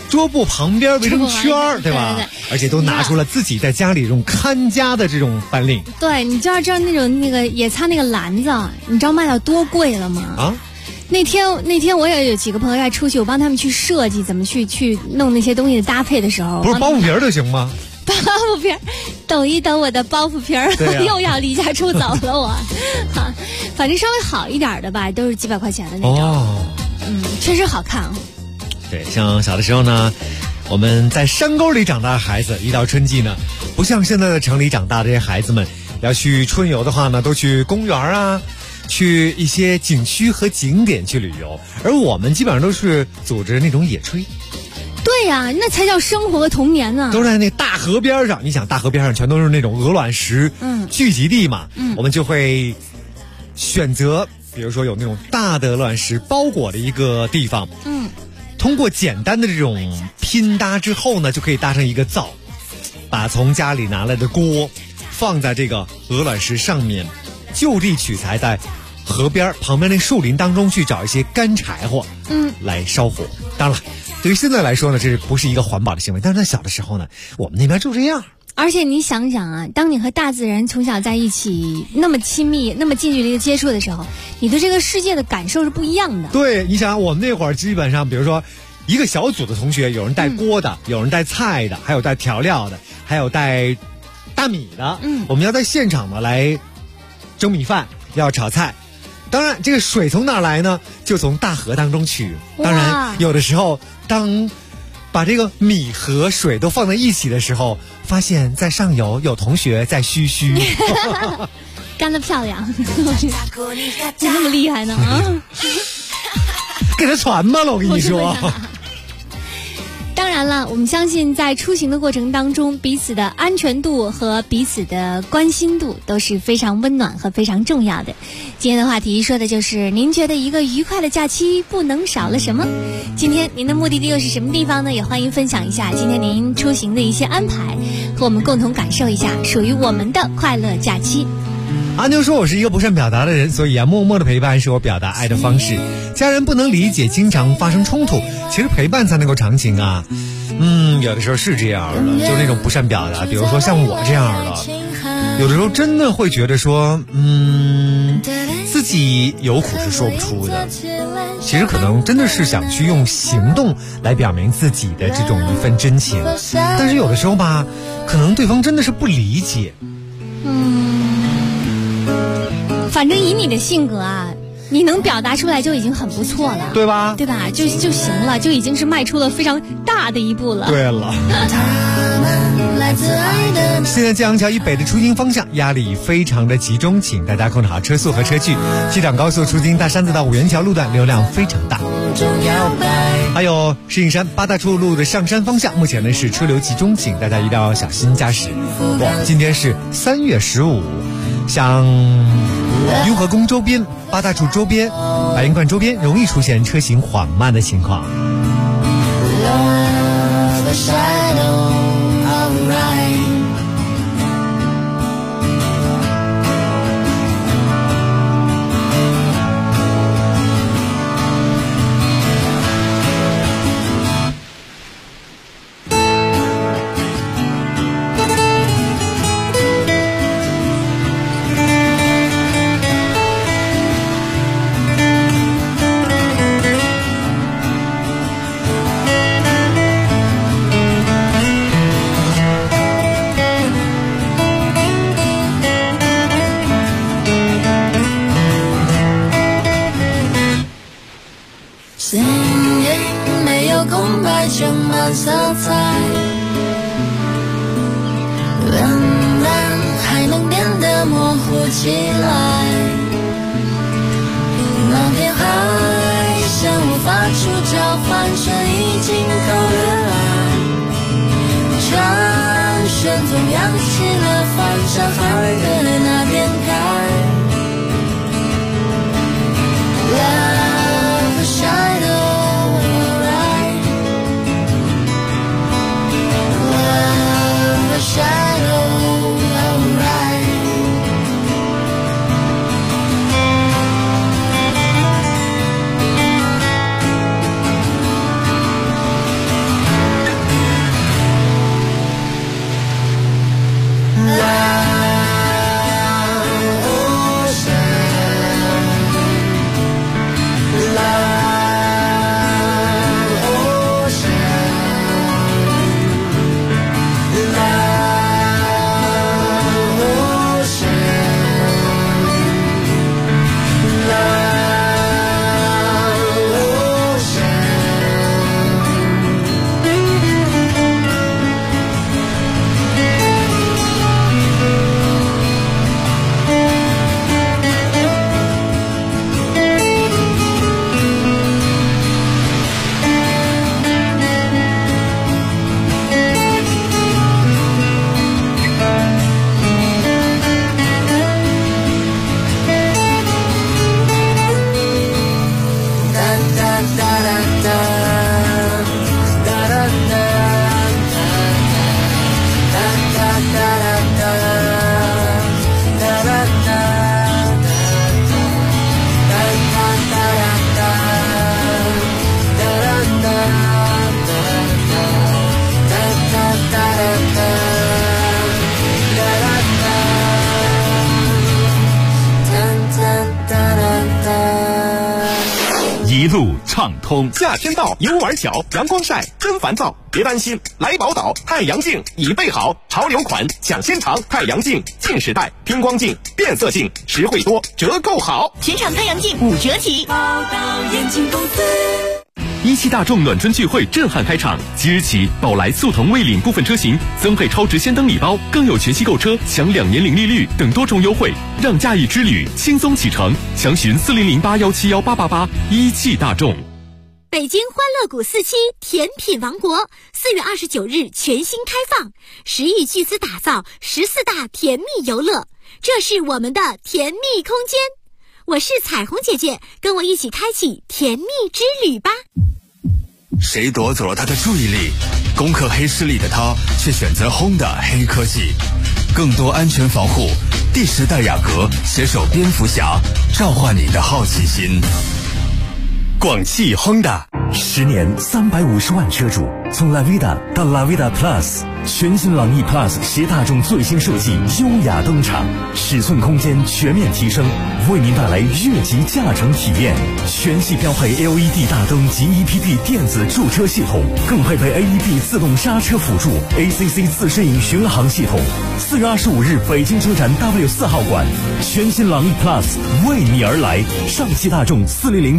桌布旁边围成圈儿，对吧？ 对， 而且都拿出了自己在家里这种看家的这种本领。 对，你知道那个野餐那个篮子，你知道卖到多贵了吗？ 啊！ 那天我也有几个朋友要出去，我帮他们去设计怎么去弄那些东西的搭配的时候， 不是包袱皮儿就行吗？ 包袱皮儿，等一等我的包袱皮儿，又要离家出走了我。哈，反正稍微好一点的吧，都是几百块钱的那种。哦，确实好看哦。 对，像小的时候呢，我们在山沟里长大的孩子，一到春季呢，不像现在的城里长大的这些孩子们，要去春游的话呢，都去公园啊，去一些景区和景点去旅游，而我们基本上都是组织那种野炊。 对呀，那才叫生活和童年呢。 都在那大河边上，你想大河边上全都是那种鹅卵石聚集地嘛，我们就会选择，比如说有那种大的鹅卵石包裹的一个地方，通过简单的这种拼搭之后呢，就可以搭成一个灶，把从家里拿来的锅放在这个鹅卵石上面，就地取材，在河边旁边那树林当中去找一些干柴火，来烧火。当然了，对于现在来说呢，这不是一个环保的行为，但是在小的时候呢，我们那边就这样。 而且你想想啊，当你和大自然从小在一起，那么亲密、那么近距离的接触的时候，你对这个世界的感受是不一样的。 对，你想我们那会儿基本上，比如说一个小组的同学，有人带锅的，有人带菜的，还有带调料的，还有带大米的。我们要在现场呢来蒸米饭，要炒菜。当然，这个水从哪来呢？就从大河当中取。当然，有的时候当把这个米和水都放在一起的时候，发现在上游有同学在嘘嘘， 干得漂亮，你那么厉害呢啊！ 给他传吧了，我跟你说。 当然了，我们相信在出行的过程当中，彼此的安全度和彼此的关心度都是非常温暖和非常重要的。今天的话题说的就是您觉得一个愉快的假期不能少了什么？今天您的目的地又是什么地方呢？也欢迎分享一下今天您出行的一些安排，和我们共同感受一下属于我们的快乐假期。 阿妞说我是一个不善表达的人，所以默默的陪伴是我表达爱的方式。家人不能理解，经常发生冲突，其实陪伴才能够长情啊。有的时候是这样的，就那种不善表达，比如说像我这样的，有的时候真的会觉得说自己有苦是说不出的，其实可能真的是想去用行动来表明自己的这种一份真情，但是有的时候吧，可能对方真的是不理解。 反正以你的性格啊，你能表达出来就已经很不错了， 对吧？ 对吧？就行了，就已经是迈出了非常大的一步了。 对了。现在江桥以北的出京方向压力非常的集中，请大家控制好车速和车距。机场高速出京大山子到五元桥路段流量非常大。还有石景山八大处路的上山方向，目前呢是车流集中，请大家一定要小心驾驶。今天是3月15，像雍和宫周边、八大处周边、白云观周边容易出现车行缓慢的情况。 充满色彩，冷淡还能变得模糊起来。那片海像无法触礁，换成已经够热爱。船旋风扬起了帆向海的那边开。Love a shadow。 一路畅通。 夏天到，游玩巧，阳光晒真烦躁，别担心，来宝岛太阳镜已备好，潮流款抢先尝，太阳镜近视带偏光镜变色镜，实惠多，折扣好， 全场太阳镜5折起。 宝岛眼镜公司。 17大众暖春聚会震撼开场，即日起，宝来速腾蔚领部分车型增配超值先登礼包，更有全系购车享2年零利率等多重优惠，让驾驭之旅轻松启程。详询4008171888。17大众。 北京欢乐谷4期甜品王国4月29日全新开放，10亿巨资打造14大甜蜜游乐，这是我们的甜蜜空间。我是彩虹姐姐，跟我一起开启甜蜜之旅吧。 谁夺走了他的注意力？攻克黑势力的他却选择 Honda 黑科技，更多安全防护。第10代雅阁携手蝙蝠侠，召唤你的好奇心。 广汽 Honda 10年350万车主，从 Lavida 到 Lavida Plus， 全新朗逸 Plus 携大众最新设计优雅登场，尺寸空间全面提升，为您带来越级驾乘体验。全系标配 LED 大灯及 EPP 电子驻车系统，更配备 AEB 自动刹车辅助 ACC 自适应巡航系统。4月25日北京车展 W4 号馆，全新朗逸 Plus 为你而来。上汽大众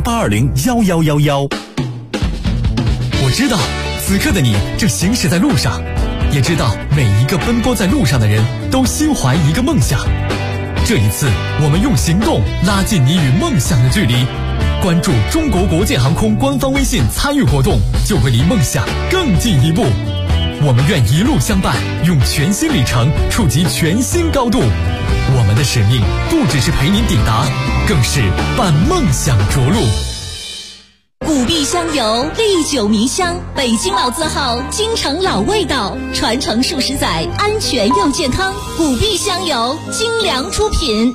40082011111。 我知道此刻的你正行驶在路上，也知道每一个奔波在路上的人都心怀一个梦想。这一次我们用行动拉近你与梦想的距离，关注中国国建航空官方微信参与活动，就会离梦想更进一步。我们愿一路相伴，用全新里程触及全新高度。我们的使命不只是陪您抵达，更是伴梦想着陆。 古碧香油，历久弥香，北京老字号，京城老味道，传承数十载，安全又健康。古碧香油，精良出品。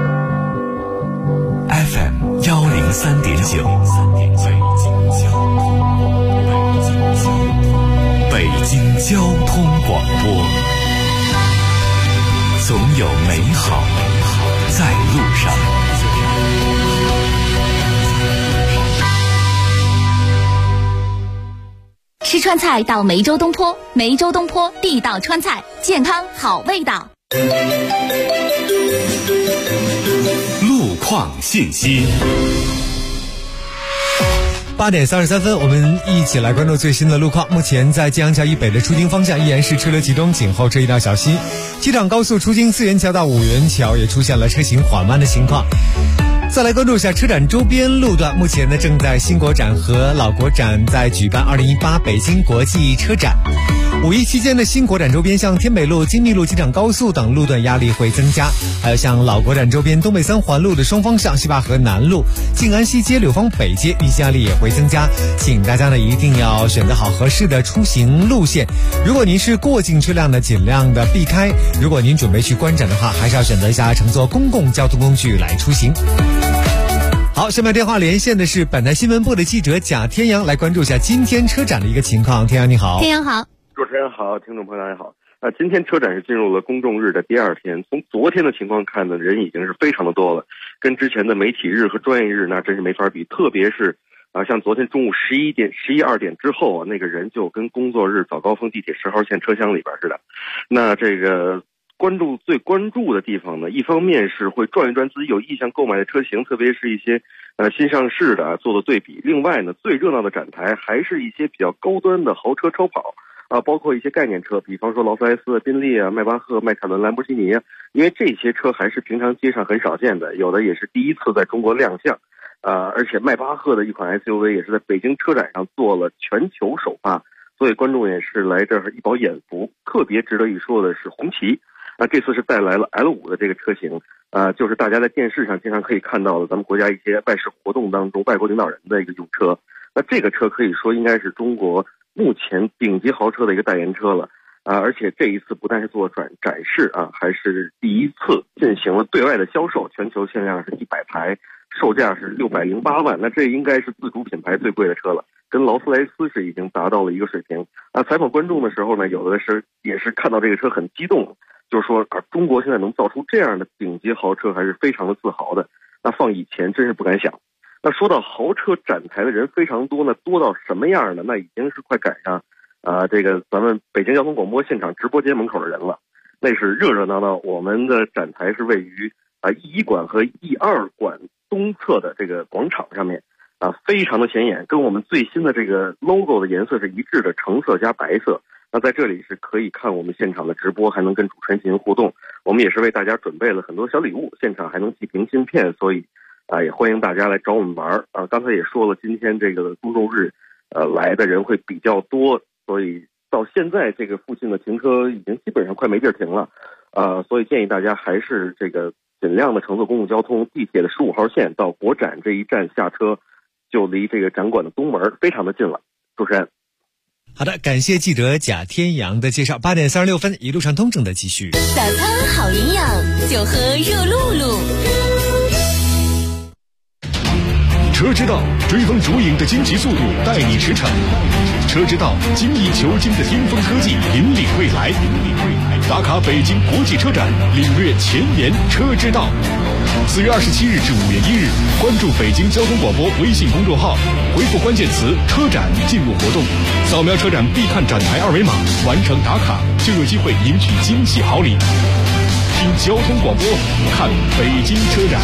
FM 103.9，北京交通广播，总有美好在路上。 吃川菜到梅州东坡，梅州东坡地道川菜，健康好味道。 路况信息。 8点33分，我们一起来关注最新的路况。目前在江阳桥以北的出京方向依然是车流集中，请后车一定要小心。机场高速出京4元桥到5元桥也出现了车行缓慢的情况。再来关注一下车展周边路段，目前呢正在新国展和老国展在举办2018北京国际车展。5一期间的新国展周边，像天北路、金密路、机场高速等路段压力会增加，还有像老国展周边东北3环路的双方向西坝河南路、静安西街、柳芳北街运行压力也会增加，请大家呢一定要选择好合适的出行路线。如果您是过境车辆呢，尽量的避开；如果您准备去观展的话，还是要选择一下乘坐公共交通工具来出行。好，下面电话连线的是本台新闻部的记者贾天阳，来关注一下今天车展的一个情况。天阳你好。 天阳好。 主持人好，听众朋友大家好。今天车展是进入了公众日的第2天，从昨天的情况看呢，人已经是非常的多了，跟之前的媒体日和专业日那真是没法比。特别是像昨天中午11点、11、2点之后啊，那个人就跟工作日早高峰地铁10号线车厢里边似的。那这个最关注的地方呢，一方面是会转一转自己有意向购买的车型，特别是一些新上市的做的对比。另外呢，最热闹的展台还是一些比较高端的豪车超跑包括一些概念车，比方说劳斯莱斯、宾利迈巴赫、迈凯伦、兰博基尼因为这些车还是平常街上很少见的，有的也是第一次在中国亮相。而且迈巴赫的一款 SUV 也是在北京车展上做了全球首发，所以观众也是来这儿一饱眼福。特别值得一说的是红旗这次是带来了 L5 的这个车型就是大家在电视上经常可以看到的咱们国家一些外事活动当中外国领导人的一个用车。那这个车可以说应该是中国目前顶级豪车的一个代言车了而且这一次不但是做展示还是第一次进行了对外的销售，全球限量是100台，售价是608万，那这应该是自主品牌最贵的车了，跟劳斯莱斯是已经达到了一个水平采访观众的时候呢，有的也是看到这个车很激动，就是说中国现在能造出这样的顶级豪车还是非常的自豪的，那放以前真是不敢想。 那说到豪车展台的人非常多呢，多到什么样呢？那已经是快赶上这个咱们北京交通广播现场直播间门口的人了。那是热热闹闹，我们的展台是位于E1馆和E2馆东侧的这个广场上面非常的显眼，跟我们最新的这个 logo 的颜色是一致的，橙色加白色。那在这里是可以看我们现场的直播，还能跟主持人进行互动。我们也是为大家准备了很多小礼物，现场还能寄明信片，所以也欢迎大家来找我们玩刚才也说了，今天这个公众日来的人会比较多，所以到现在这个附近的停车已经基本上快没地儿停了所以建议大家还是这个尽量的乘坐公共交通，地铁的15号线到国展这一站下车，就离这个展馆的东门非常的近了。主持人， 好的，感谢记者贾天阳的介绍。8点36分，一路上通正的继续。 早餐好营养，就喝热露露。 车之道，追风逐影的惊奇速度，带你驰骋。车之道，精益求精的巅峰科技，引领未来。打卡北京国际车展，领略前沿车之道。4月27日至5月1日，关注北京交通广播微信公众号，回复关键词“车展”进入活动，扫描车展必看展台二维码，完成打卡就有机会赢取惊喜好礼。听交通广播，看北京车展。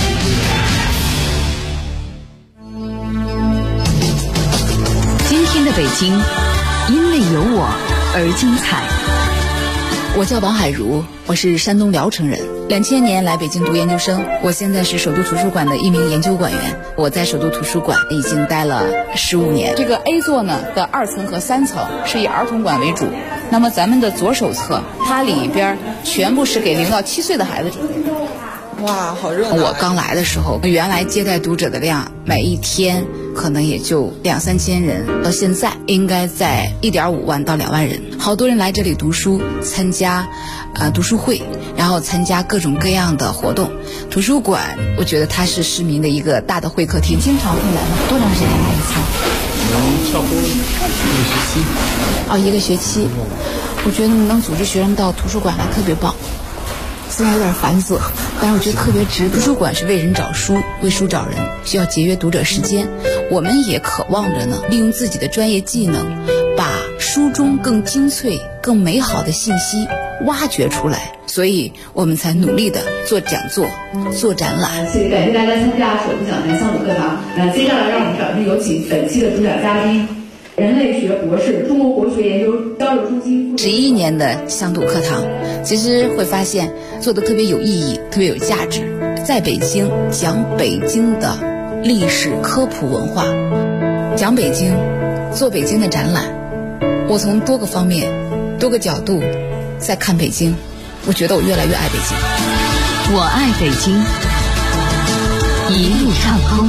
今天的北京，因为有我而精彩。 我叫王海茹，我是山东聊城人，2000年来北京读研究生，我现在是首都图书馆的一名研究馆员。我在首都图书馆已经待了15年。这个 A 座呢的2层和3层是以儿童馆为主，那么咱们的左手侧，它里边全部是给0到7岁的孩子准备的。哇，好热闹！我刚来的时候，原来接待读者的量每一天可能也就2-3千人，到现在应该在1.5万到2万人。好多人来这里读书，参加读书会，然后参加各种各样的活动。图书馆，我觉得它是市民的一个大的会客厅。经常会来吗？多长时间来一次？差不多1个学期。1个学期。我觉得能组织学生到图书馆来特别棒。虽然有点繁琐，但是我觉得特别值。图书馆是为人找书，为书找人，需要节约读者时间。我们也渴望着呢，利用自己的专业技能，把书中更精粹、更美好的信息挖掘出来。所以我们才努力的做讲座、做展览。 感谢大家参加首都讲坛乡土课堂。接下来让我们掌声有请本期的主讲嘉宾。人类学博士，中国国学研究交流中心 11年的乡土课堂，其实会发现做的特别有意义，特别有价值。在北京讲北京的历史科普文化，讲北京，做北京的展览。我从多个方面、多个角度在看北京，我觉得我越来越爱北京。 我爱北京，一路畅通。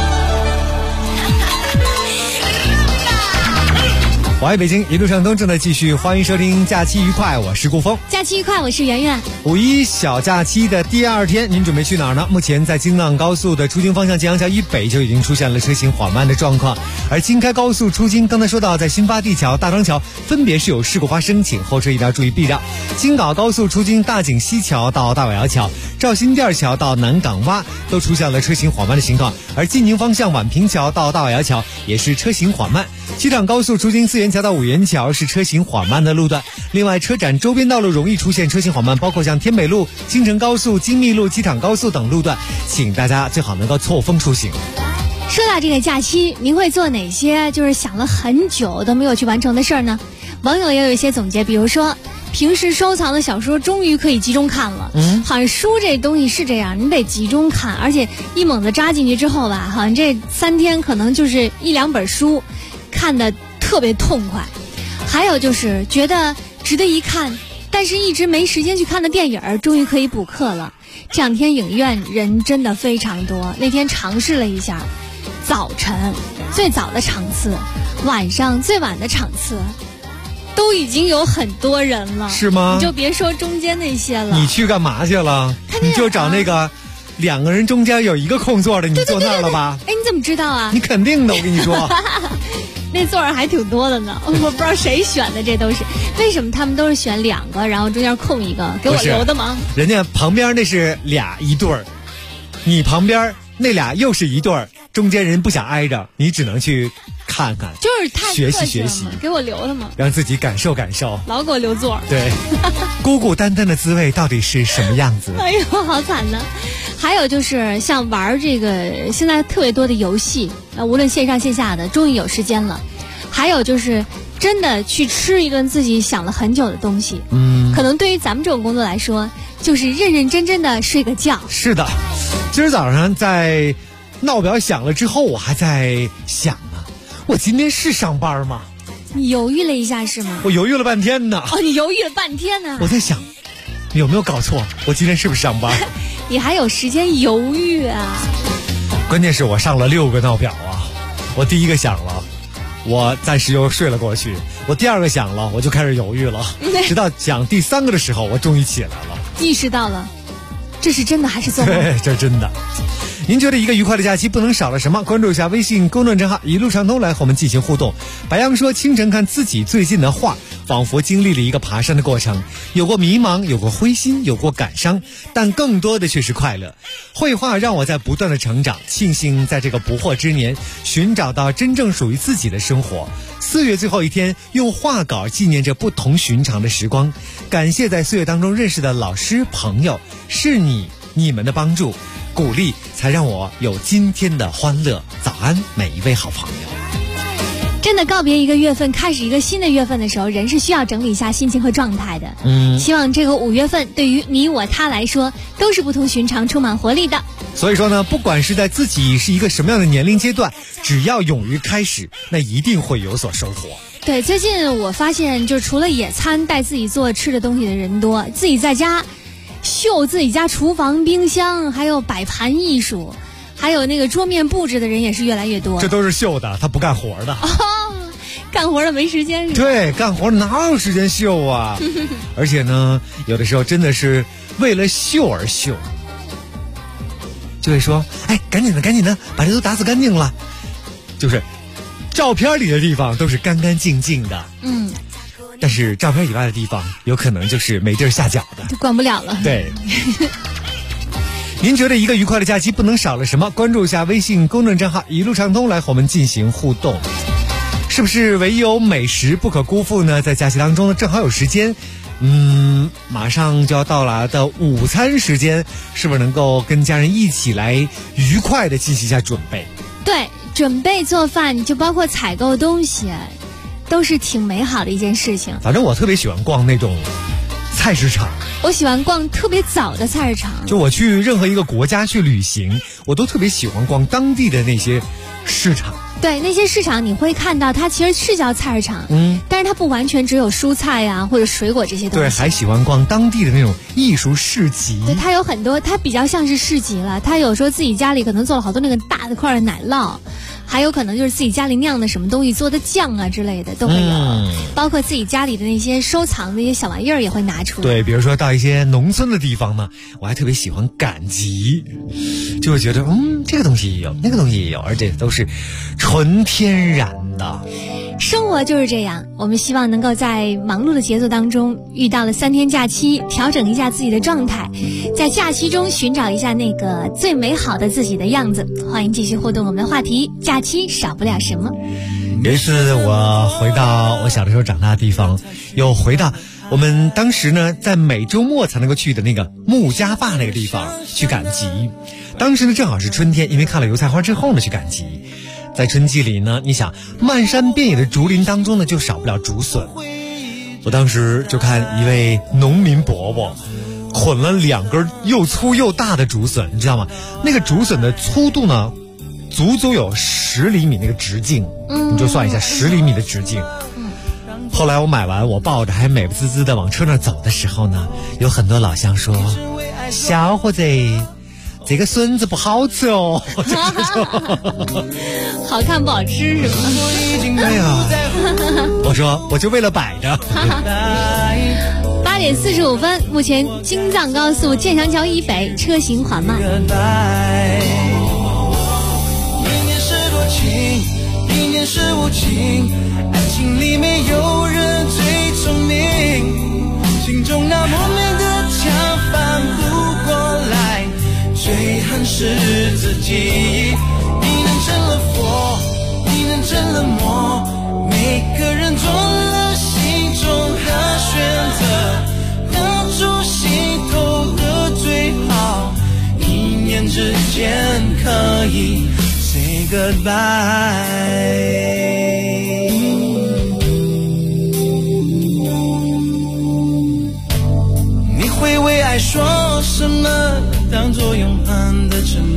我爱北京，一路上通正在继续，欢迎收听假期愉快，我是顾峰。 假期愉快，我是圆圆。 5·1小假期的第2天，您准备去哪儿呢？目前在京藏高速的出京方向建阳桥以北就已经出现了车行缓慢的状况，而京开高速出京，刚才说到在新发地桥、大庄桥分别是有事故发生，请后车一定要注意避让。京港高速出京大井西桥到大尾窑桥、赵新店桥到南港洼都出现了车行缓慢的情况，而晋宁方向宛平桥到大尾窑桥也是车行缓慢。机场高速出京4元桥到5元桥是车行缓慢的路段。另外，车展周边道路容易出现车行缓慢，包括像天北路、京承高速、京密路、机场高速等路段，请大家最好能够错峰出行。 说到这个假期，您会做哪些就是想了很久都没有去完成的事儿呢？网友也有一些总结，比如说平时收藏的小说终于可以集中看了。好像书这东西是这样，你得集中看，而且一猛子扎进去之后吧，好像这3天可能就是1-2本书，看得特别痛快。还有就是觉得值得一看，但是一直没时间去看的电影终于可以补课了。这2天影院人真的非常多，那天尝试了一下，早晨最早的场次，晚上最晚的场次，都已经有很多人了。 是吗？ 你就别说中间那些了。 你去干嘛去了？你就找那个2个人中间有一个空座的，你坐那儿了吧？ 哎，你怎么知道啊？ 你肯定的，我跟你说。 那座儿还挺多的呢，我不知道谁选的，这都是为什么他们都是选2个，然后中间空一个，给我留的吗？ 人家旁边那是俩一对儿，你旁边那俩又是一对儿， 中间人不想挨着，你只能去看看， 就是太学习， 给我留的嘛， 让自己感受， 老给我留座。 对，孤孤单单的滋味到底是什么样子？ 哎呦，好惨呢！还有就是像玩这个现在特别多的游戏，无论线上线下的，终于有时间了。还有就是真的去吃一顿自己想了很久的东西，可能对于咱们这种工作来说，就是认认真真的睡个觉。 是的，今儿早上在闹表响了之后，我还在想呢，我今天是上班吗？ 你犹豫了一下是吗？ 我犹豫了半天呢。 哦，你犹豫了半天呢？ 我在想，有没有搞错？我今天是不是上班？ 你还有时间犹豫啊？ 关键是我上了6个闹表啊！我第一个响了，我暂时又睡了过去；我第2个响了，我就开始犹豫了。直到响第3个的时候，我终于起来了， 意识到了，这是真的还是做梦？ 对，这是真的。您觉得一个愉快的假期不能少了什么？关注一下微信公众账号一路畅通来和我们进行互动。白羊说，清晨看自己最近的画，仿佛经历了一个爬山的过程，有过迷茫，有过灰心，有过感伤，但更多的却是快乐。绘画让我在不断的成长，庆幸在这个不惑之年寻找到真正属于自己的生活。4月最后一天，用画稿纪念着不同寻常的时光，感谢在4月当中认识的老师朋友，是你们的帮助鼓励才让我有今天的欢乐。早安，每一位好朋友。 真的告别一个月份，开始一个新的月份的时候，人是需要整理一下心情和状态的。希望这个5月份对于你我他来说都是不同寻常，充满活力的。 所以说呢，不管是在自己是一个什么样的年龄阶段，只要勇于开始，那一定会有所收获。 对，最近我发现，就除了野餐带自己做吃的东西的人多，自己在家秀自己家厨房、冰箱，还有摆盘艺术，还有那个桌面布置的人也是越来越多。 这都是秀的，他不干活的。 干活的没时间是吧？ 对，干活哪有时间秀啊？而且呢，有的时候真的是为了秀而秀，就会说：“哎，赶紧的，把这都打扫干净了。”就是照片里的地方都是干干净净的，但是照片以外的地方，有可能就是没地儿下脚的， 就管不了了。 对。您觉得一个愉快的假期不能少了什么？关注一下微信公众账号一路畅通来和我们进行互动。是不是唯有美食不可辜负呢？在假期当中呢，正好有时间，马上就要到来的午餐时间，是不是能够跟家人一起来愉快的进行一下准备？ 对，准备做饭就包括采购东西，都是挺美好的一件事情。 反正我特别喜欢逛那种菜市场， 我喜欢逛特别早的菜市场。 就我去任何一个国家去旅行，我都特别喜欢逛当地的那些市场。 对，那些市场你会看到它其实是叫菜市场，但是它不完全只有蔬菜呀或者水果这些东西。 对，还喜欢逛当地的那种艺术市集。 对，它有很多，它比较像是市集了。它有时候自己家里可能做了好多那个大的块的奶酪，还有可能就是自己家里酿的什么东西做的酱啊之类的都会有，包括自己家里的那些收藏的一些小玩意儿也会拿出来。 对，比如说到一些农村的地方呢，我还特别喜欢赶集，就会觉得这个东西也有，那个东西也有，而且都是纯天然的。 生活就是这样，我们希望能够在忙碌的节奏当中遇到了3天假期，调整一下自己的状态，在假期中寻找一下那个最美好的自己的样子。欢迎继续互动我们的话题，假期少不了什么。 有一次我回到我小的时候长大的地方，又回到我们当时呢在每周末才能够去的那个木家坝那个地方去赶集。当时呢正好是春天，因为看了油菜花之后呢去赶集。在春季里呢，你想漫山遍野的竹林当中呢，就少不了竹笋。我当时就看一位农民伯伯捆了2根又粗又大的竹笋，你知道吗？那个竹笋的粗度呢，足足有10厘米那个直径，你就算一下10厘米的直径。后来我买完，我抱着还美不滋滋的往车上走的时候呢，有很多老乡说：“小伙子，这个笋子不好吃哦。” 好看不好吃是吧？ 哎呀，我说我就为了摆着。 8点45分，目前京藏高速建祥桥以北车行缓慢。 一年是多情，一年是无情，爱情里没有人最聪明，心中那莫名的墙翻不过来，最恨是自己，你能这成了魔，每个人做了心中的选择，当初心头的最好，一念之间可以 say goodbye。你会为爱说什么当作永恒的承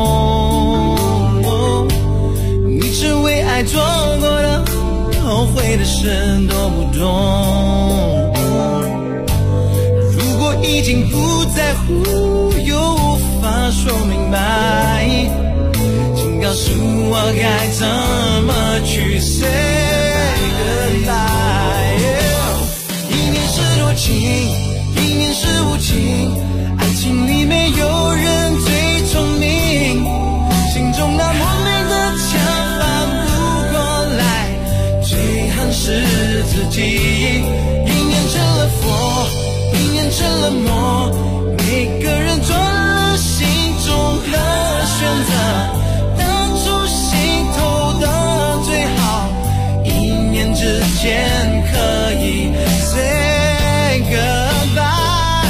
诺？你只为爱做过的后悔的事都不懂。如果已经不在乎，又无法说明白，请告诉我该怎么去 say goodbye。 一念是多情，一念是无情，爱情里没有人最聪明，心中那莫名的墙翻不过来，最恨是自己。一念成了佛，一念成了魔，每个人做了心中的选择，当初心头的最好，一念之间可以 say goodbye。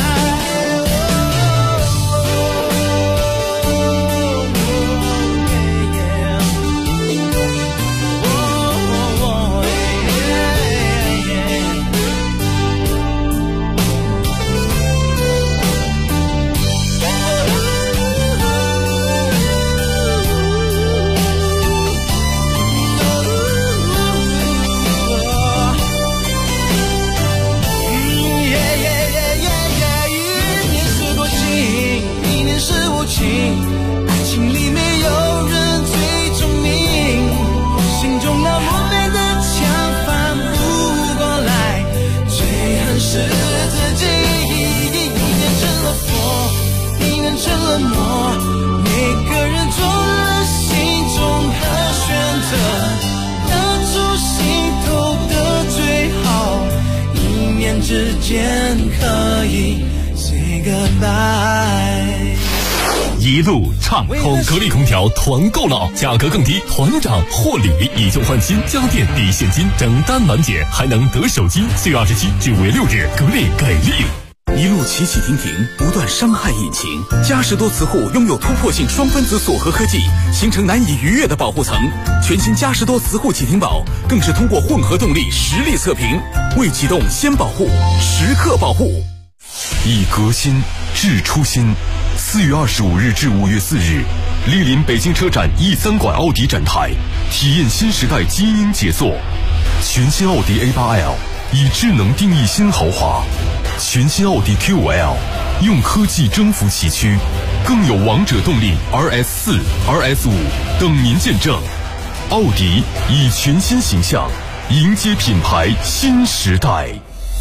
爱情里没有人最聪明，心中那莫名的墙翻不过来，最恨是自己。一念成了佛，一念成了魔，每个人做了心中的选择，当初心头的最好，一念之间可以 say goodbye。 一路畅通，格力空调团购了，价格更低，团长获礼，以旧换新，家电抵现金，整单满减，还能得手机。4月27至5月6日，格力给力。 一路起起停停，不断伤害引擎。嘉实多磁护拥有突破性双分子锁合科技，形成难以逾越的保护层。全新嘉实多磁护启停宝更是通过混合动力实力测评，未启动先保护，时刻保护。 以革新致初心。4月25日至5月4日，莅临北京车展 E3 馆奥迪展台，体验新时代基因杰作。全新奥迪 A8L 以智能定义新豪华，全新奥迪 Q5L 用科技征服崎岖，更有王者动力 RS4、RS5 等您见证。奥迪以全新形象迎接品牌新时代。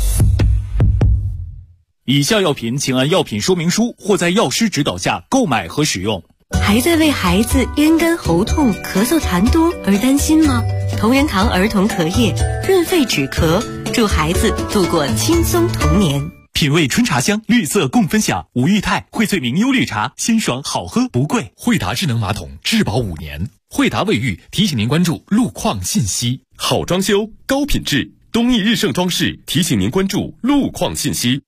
以下药品请按药品说明书或在药师指导下购买和使用。 还在为孩子咽干喉痛、咳嗽痰多而担心吗？同仁堂儿童咳液润肺止咳，助孩子度过轻松童年。 品味春茶香，绿色共分享。五裕泰、荟萃明优绿茶，鲜爽好喝不贵。 惠达智能马桶质保5年。惠达卫浴提醒您关注路况信息。 好装修，高品质，东益日盛装饰提醒您关注路况信息。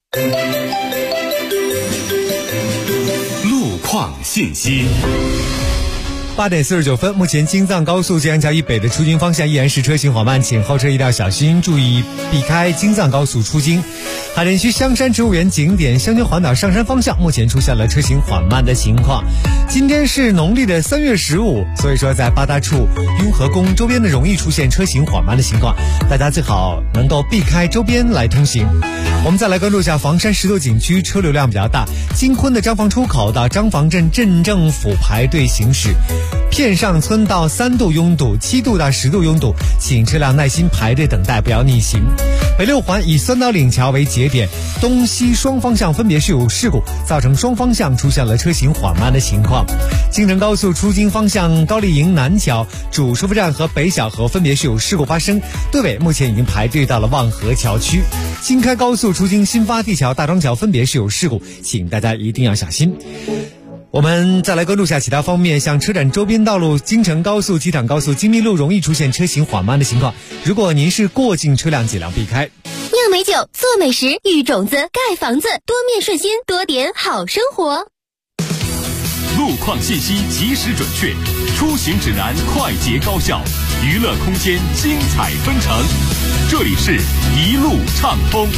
路况信息。 8点49分，目前京藏高速吉安桥以北的出京方向依然是车行缓慢，请后车一定要小心，注意避开京藏高速出京。海淀区香山植物园景点香泉环岛上山方向目前出现了车行缓慢的情况。今天是农历的3月15，所以说在八大处、雍和宫周边的容易出现车行缓慢的情况，大家最好能够避开周边来通行。我们再来关注一下房山石头景区车流量比较大，金昆的张房出口到张房镇镇政府排队行驶，片上村到3度拥堵，7度到10度拥堵，请车辆耐心排队等待，不要逆行。北六环以酸岛岭桥为节点，东西双方向分别是有事故，造成双方向出现了车行缓慢的情况。京承高速出京方向高丽营南桥、主收费站和北小河分别是有事故发生，队尾目前已经排队到了望河桥区。京开高速出京新发地桥、大庄桥分别是有事故，请大家一定要小心。 我们再来关注下其他方面，像车展周边道路京承高速、吉坦高速、金密路容易出现车行缓慢的情况，如果您是过境车辆，尽量避开。 酿美酒，做美食，育种子，盖房子，多面顺心，多点好生活。 路况信息及时准确，出行指南快捷高效，娱乐空间精彩纷呈。这里是一路畅通。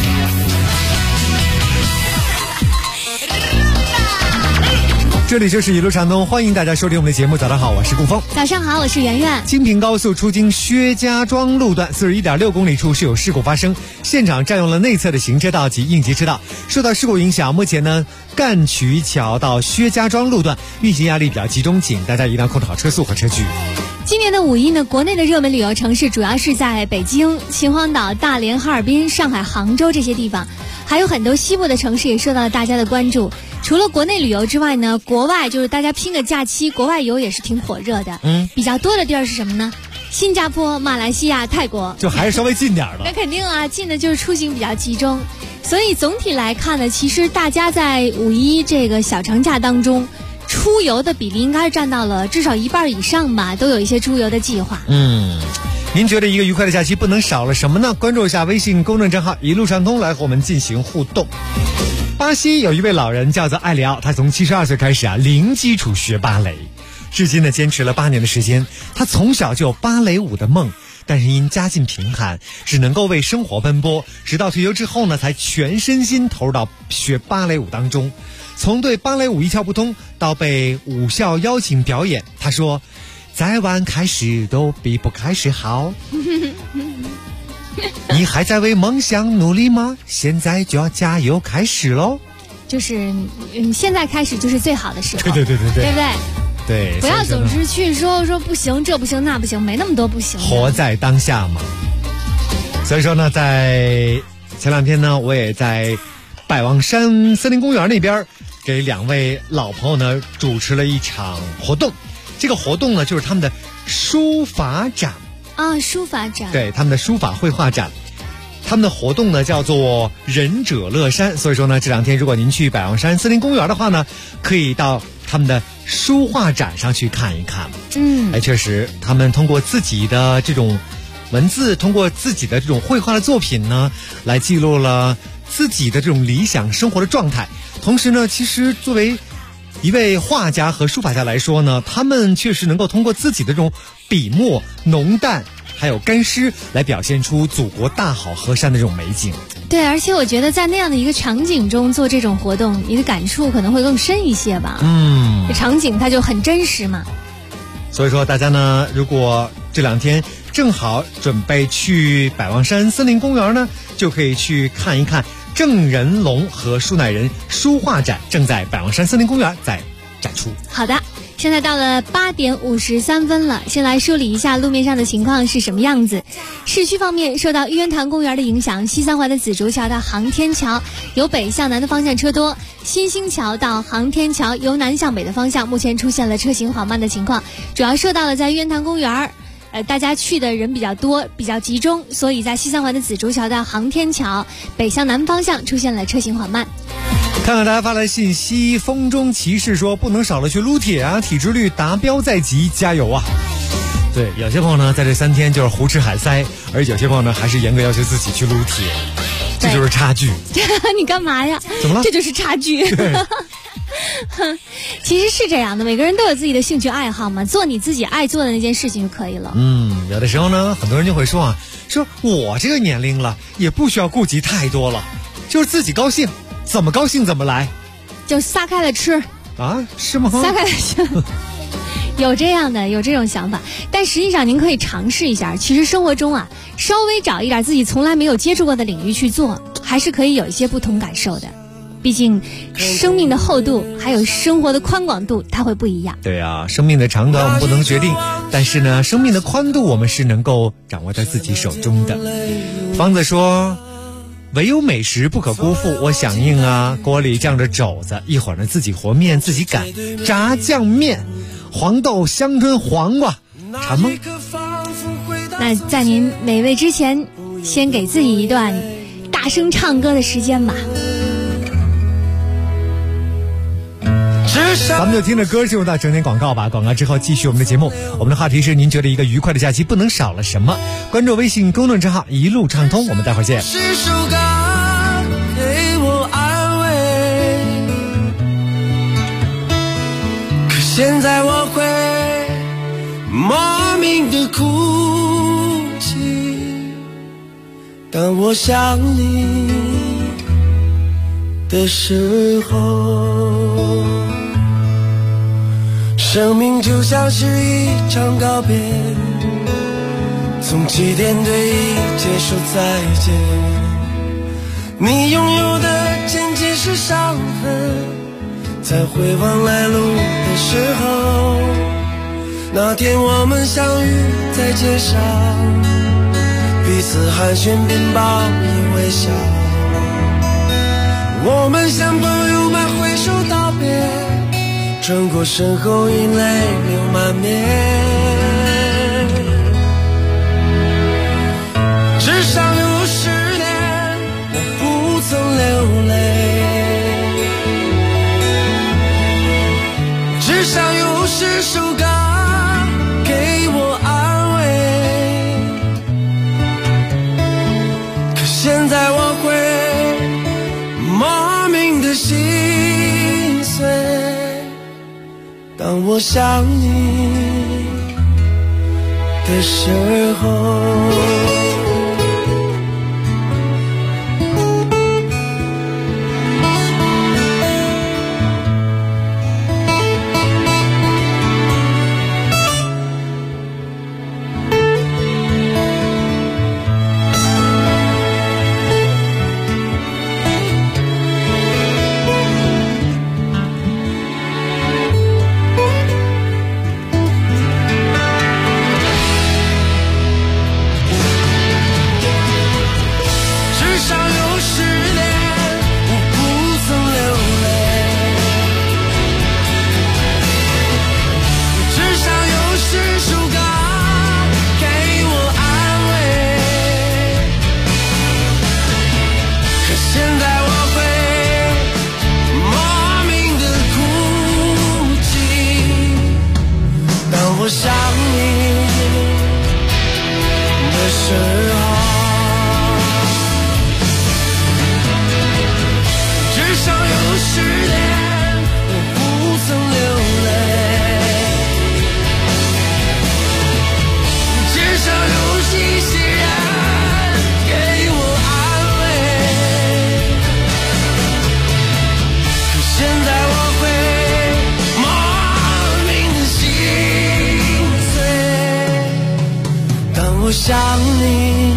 这里就是一路畅通，欢迎大家收听我们的节目。早上好，我是顾峰。 早上好，我是圆圆。 京平高速出京薛家庄路段41.6公里处是有事故发生，现场占用了内侧的行车道及应急车道。受到事故影响，目前呢干渠桥到薛家庄路段运行压力比较集中，请大家一定要控制好车速和车距。 今年的五一呢，国内的热门旅游城市主要是在北京、秦皇岛、大连、哈尔滨、上海、杭州这些地方，还有很多西部的城市也受到了大家的关注。除了国内旅游之外呢，国外就是大家拼个假期，国外游也是挺火热的。比较多的地儿是什么呢？新加坡、马来西亚、泰国， 就还是稍微近点的。 那肯定啊，近的就是出行比较集中。所以总体来看呢，其实大家在五一这个小长假当中，出游的比例应该是占到了至少1半以上吧，都有一些出游的计划。 您觉得一个愉快的假期不能少了什么呢？关注一下微信公众账号一路畅通，来和我们进行互动。巴西有一位老人叫做艾里奥，他从72岁开始零基础学芭蕾，至今呢坚持了8年的时间。他从小就有芭蕾舞的梦，但是因家境贫寒，只能够为生活奔波，直到退休之后呢，才全身心投入到学芭蕾舞当中。从对芭蕾舞一窍不通到被舞校邀请表演，他说再晚开始都比不开始好。你还在为梦想努力吗？现在就要加油开始喽！ 就是现在开始就是最好的时候。 对，对不对？对， 不要总是去说不行，这不行那不行，没那么多不行。 活在当下嘛。所以说呢，在前2天呢，我也在百望山森林公园那边给2位老朋友呢主持了一场活动。这个活动呢，就是他们的书法展啊，书法展， 对，他们的书法绘画展。他们的活动呢叫做仁者乐山，所以说呢，这2天如果您去百望山森林公园的话呢，可以到他们的书画展上去看一看。确实，他们通过自己的这种文字，通过自己的这种绘画的作品呢，来记录了自己的这种理想生活的状态。同时呢，其实作为一位画家和书法家来说呢，他们确实能够通过自己的这种笔墨浓淡还有干湿来表现出祖国大好河山的这种美景。 对，而且我觉得在那样的一个场景中做这种活动，你的感触可能会更深一些吧。这场景它就很真实嘛。 所以说大家呢，如果这2天正好准备去百望山森林公园呢，就可以去看一看郑仁龙和舒乃人书画展，正在百望山森林公园在展出。 好的，现在到了8点53分了，先来梳理一下路面上的情况是什么样子。市区方面，受到玉渊潭公园的影响，西三环的紫竹桥到航天桥由北向南的方向车多，新兴桥到航天桥由南向北的方向目前出现了车行缓慢的情况，主要受到了在玉渊潭公园大家去的人比较多，比较集中，所以在西三环的紫竹桥到航天桥北向南方向出现了车行缓慢。 看看大家发来信息，风中骑士说不能少了去撸铁啊，体脂率达标在即，加油啊！对，有些朋友呢在这3天就是胡吃海塞，而有些朋友呢还是严格要求自己去撸铁，这就是差距。 你干嘛呀？ 怎么了？ 这就是差距。其实是这样的，每个人都有自己的兴趣爱好嘛，做你自己爱做的那件事情就可以了。 有的时候呢，很多人就会说说我这个年龄了，也不需要顾及太多了，就是自己高兴，怎么高兴怎么来， 就撒开了吃啊？是吗？ 撒开了吃。有这样的，有这种想法，但实际上您可以尝试一下，其实生活中稍微找一点自己从来没有接触过的领域去做，还是可以有一些不同感受的。毕竟生命的厚度还有生活的宽广度它会不一样。 对啊，生命的长短我们不能决定，但是呢，生命的宽度我们是能够掌握在自己手中的。方子说唯有美食不可辜负，我响应锅里酱着肘子，一会儿呢自己和面自己擀，炸酱面，黄豆香椿黄瓜，馋吗？ 那在您美味之前，先给自己一段大声唱歌的时间吧。 只咱们就听着歌进入到整点广告吧。广告之后继续我们的节目。我们的话题是：您觉得一个愉快的假期不能少了什么？关注微信公众账号一路畅通，我们待会儿见。 是首歌给我安慰，可现在我会莫名的哭泣，当我想你的时候。生命就像是一场告别，从起点对一结束再见。你拥有的仅仅是伤痕，在回望来路的时候，那天我们相遇在街上，彼此寒暄并报以微笑。我们像朋友们挥手道别，转过身后已泪流满面。至少有10年我不曾流泪，至少有10首歌给我安慰，可现在我会莫名的心碎，当我想你的时候。我想你的时候，至少有10年我不曾流泪，至少有一些人给我安慰，可现在我会莫名的心碎，当我想你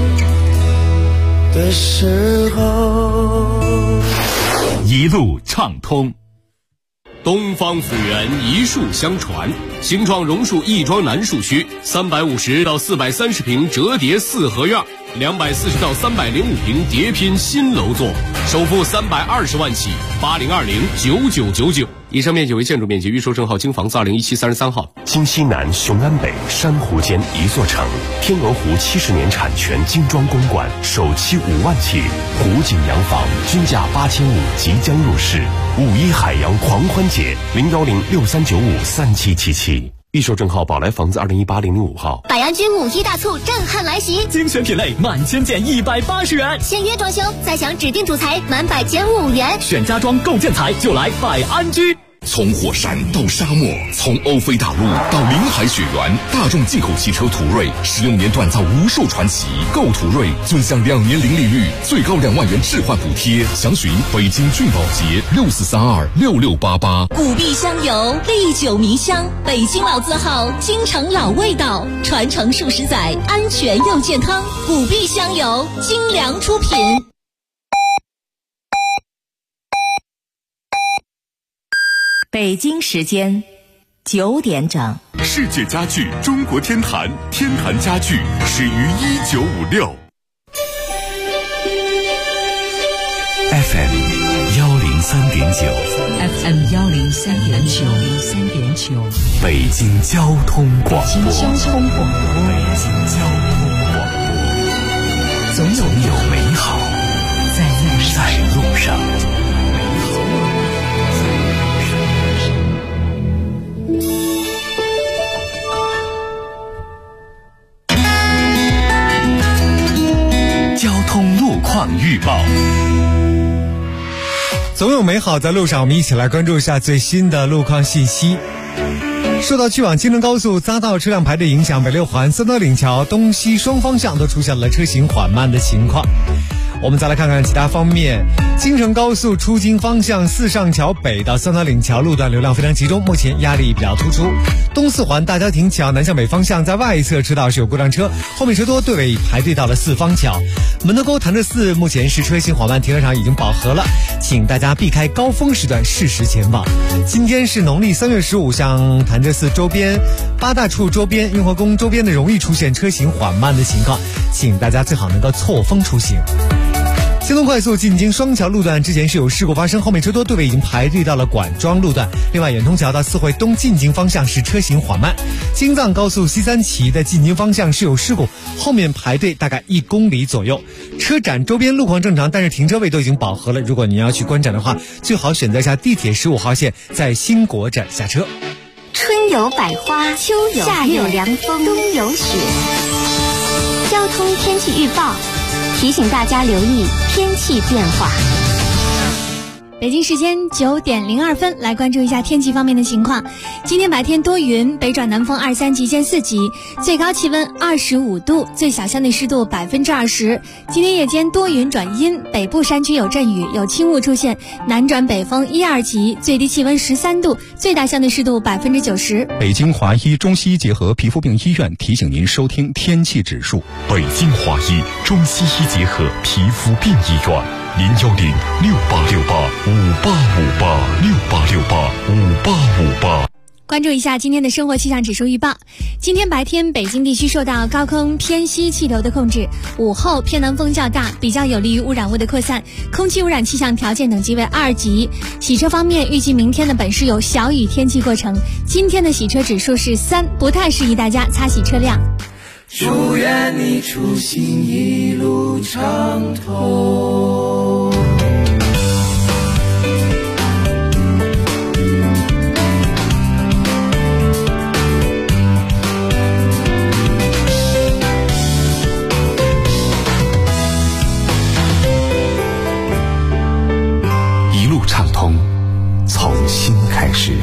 的时候。 一路畅通。 东方府源一树相传，新创榕树亦庄南树区350到430平折叠4合院，240到305平叠拼新楼座，首付320万起，80209999。以上面积为建筑面积，预售证号京房子2017 33号。 京西南雄安北珊瑚间一座城，天鹅湖70年产权精装公馆，首期5万起，湖景洋房均价8500即将入市。5·1海洋狂欢节，01063953777。预售证号宝来房子2018-005号。 百安君5·1大促震撼来袭， 精选品类满千减180元， 签约装修再享指定主材满100减5元， 选家装购建材就来百安居。 从火山到沙漠，从欧非大陆到临海雪原，大众进口汽车途锐16年锻造无数传奇。购途锐尊享2年零利率，最高2万元置换补贴。详询北京骏宝捷64326688。 古碧香油，历久弥香，北京老字号，京城老味道，传承数十载，安全又健康。古碧香油，精良出品。 北京时间9点整。 世界家具中国天坛，天坛家具始于1956。 FM 103.9 FM 103.9 北京交通广播。 北京交通广播。 总有美好在路上。 交通路况预报。 总有美好在路上，我们一起来关注一下最新的路况信息。受到去往京承高速匝道车辆排队影响，北六环三德岭桥东西双方向都出现了车行缓慢的情况。我们再来看看其他方面，京承高速出京方向四上桥北到三德岭桥路段流量非常集中，目前压力比较突出。东四环大家庭桥南向北方向在外侧车道是有过辆车，后面车多，队尾排队到了四方桥。门头沟潭柘寺目前是车行缓慢，停车场已经饱和了，请大家避开高峰时段适时前往。今天是农历3月15，像潭柘寺周边、八大处周边、雍和宫周边的容易出现车行缓慢的情况，请大家最好能够错峰出行。京东快速进京双桥路段之前是有事故发生，后面车多，队尾已经排队到了管庄路段。另外，远通桥到四惠东进京方向是车行缓慢。京藏高速西三旗的进京方向是有事故，后面排队大概1公里左右。车展周边路况正常，但是停车位都已经饱和了。如果你要去观展的话，最好选择一下地铁15号线，在新国展下车。 春有百花，秋有夏有凉风，冬有雪。交通天气预报提醒大家留意天气变化。 北京时间9点02分，来关注一下天气方面的情况。今天白天多云，北转南风2-3级见4级，最高气温25度，最小相对湿度20%。今天夜间多云转阴，北部山区有阵雨，有轻雾出现，南转北风1-2级，最低气温13度，最大相对湿度90%。 北京华医中西医结合皮肤病医院提醒您收听天气指数。 北京华医中西医结合皮肤病医院，010-6868-5858，6868-5858。 关注一下今天的生活气象指数预报。今天白天北京地区受到高空偏西气流的控制，午后偏南风较大，比较有利于污染物的扩散，空气污染气象条件等级为2级。洗车方面，预计明天的本市有小雨天气过程，今天的洗车指数是3，不太适宜大家擦洗车辆。 祝愿你出行一路畅通。 一路畅通，从心开始。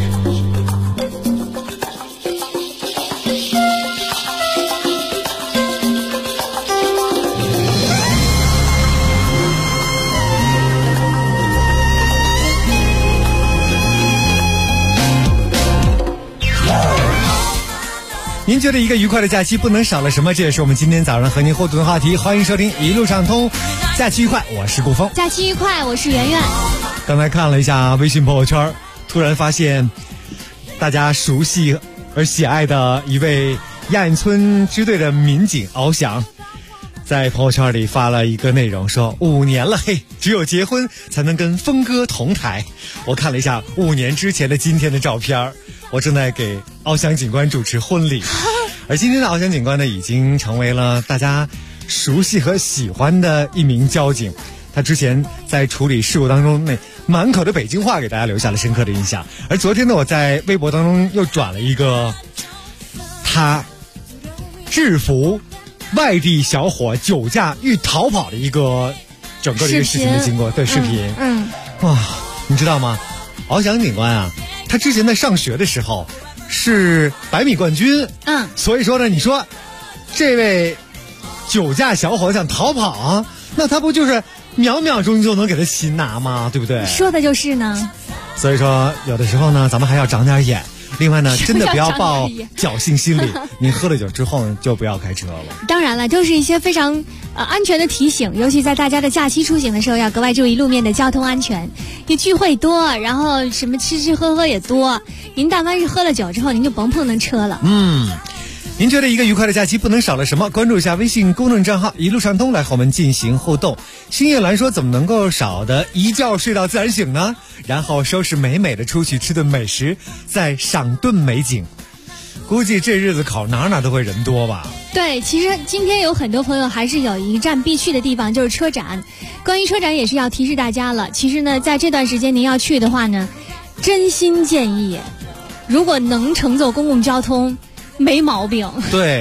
您觉得一个愉快的假期不能少了什么？这也是我们今天早上和您互动的话题。欢迎收听一路畅通，假期愉快，我是顾峰。 假期愉快，我是圆圆。 刚才看了一下微信朋友圈，突然发现大家熟悉而喜爱的一位亚运村支队的民警翱翔，在朋友圈里发了一个内容，说5年了，嘿，只有结婚才能跟峰哥同台。我看了一下5年之前的今天的照片，我正在给翱翔警官主持婚礼，而今天的翱翔警官呢，已经成为了大家熟悉和喜欢的一名交警。他之前在处理事故当中，那满口的北京话给大家留下了深刻的印象。而昨天呢，我在微博当中又转了一个他制服外地小伙酒驾欲逃跑的一个整个的一个事情的经过，对，视频。哇，你知道吗？翱翔警官啊，他之前在上学的时候是100米冠军，所以说呢，你说这位酒驾小伙想逃跑，那他不就是秒秒钟就能给他擒拿吗？对不对？ 说的就是呢。 所以说，有的时候呢，咱们还要长点眼。另外呢，真的不要抱侥幸心理，您喝了酒之后呢，就不要开车了。 当然了，就是一些非常安全的提醒，尤其在大家的假期出行的时候，要格外注意路面的交通安全。你聚会多，然后什么吃吃喝喝也多，您但凡是喝了酒之后，您就甭碰那车了。 您觉得一个愉快的假期不能少了什么？关注一下微信公众账号一路畅通，来和我们进行互动。星叶兰说，怎么能够少的一觉睡到自然醒呢？然后收拾美美的出去吃顿美食，再赏顿美景。估计这日子口哪都会人多吧。 对，其实今天有很多朋友还是有一站必去的地方，就是车展。关于车展也是要提示大家了，其实呢，在这段时间您要去的话呢，真心建议，如果能乘坐公共交通，没毛病。 对，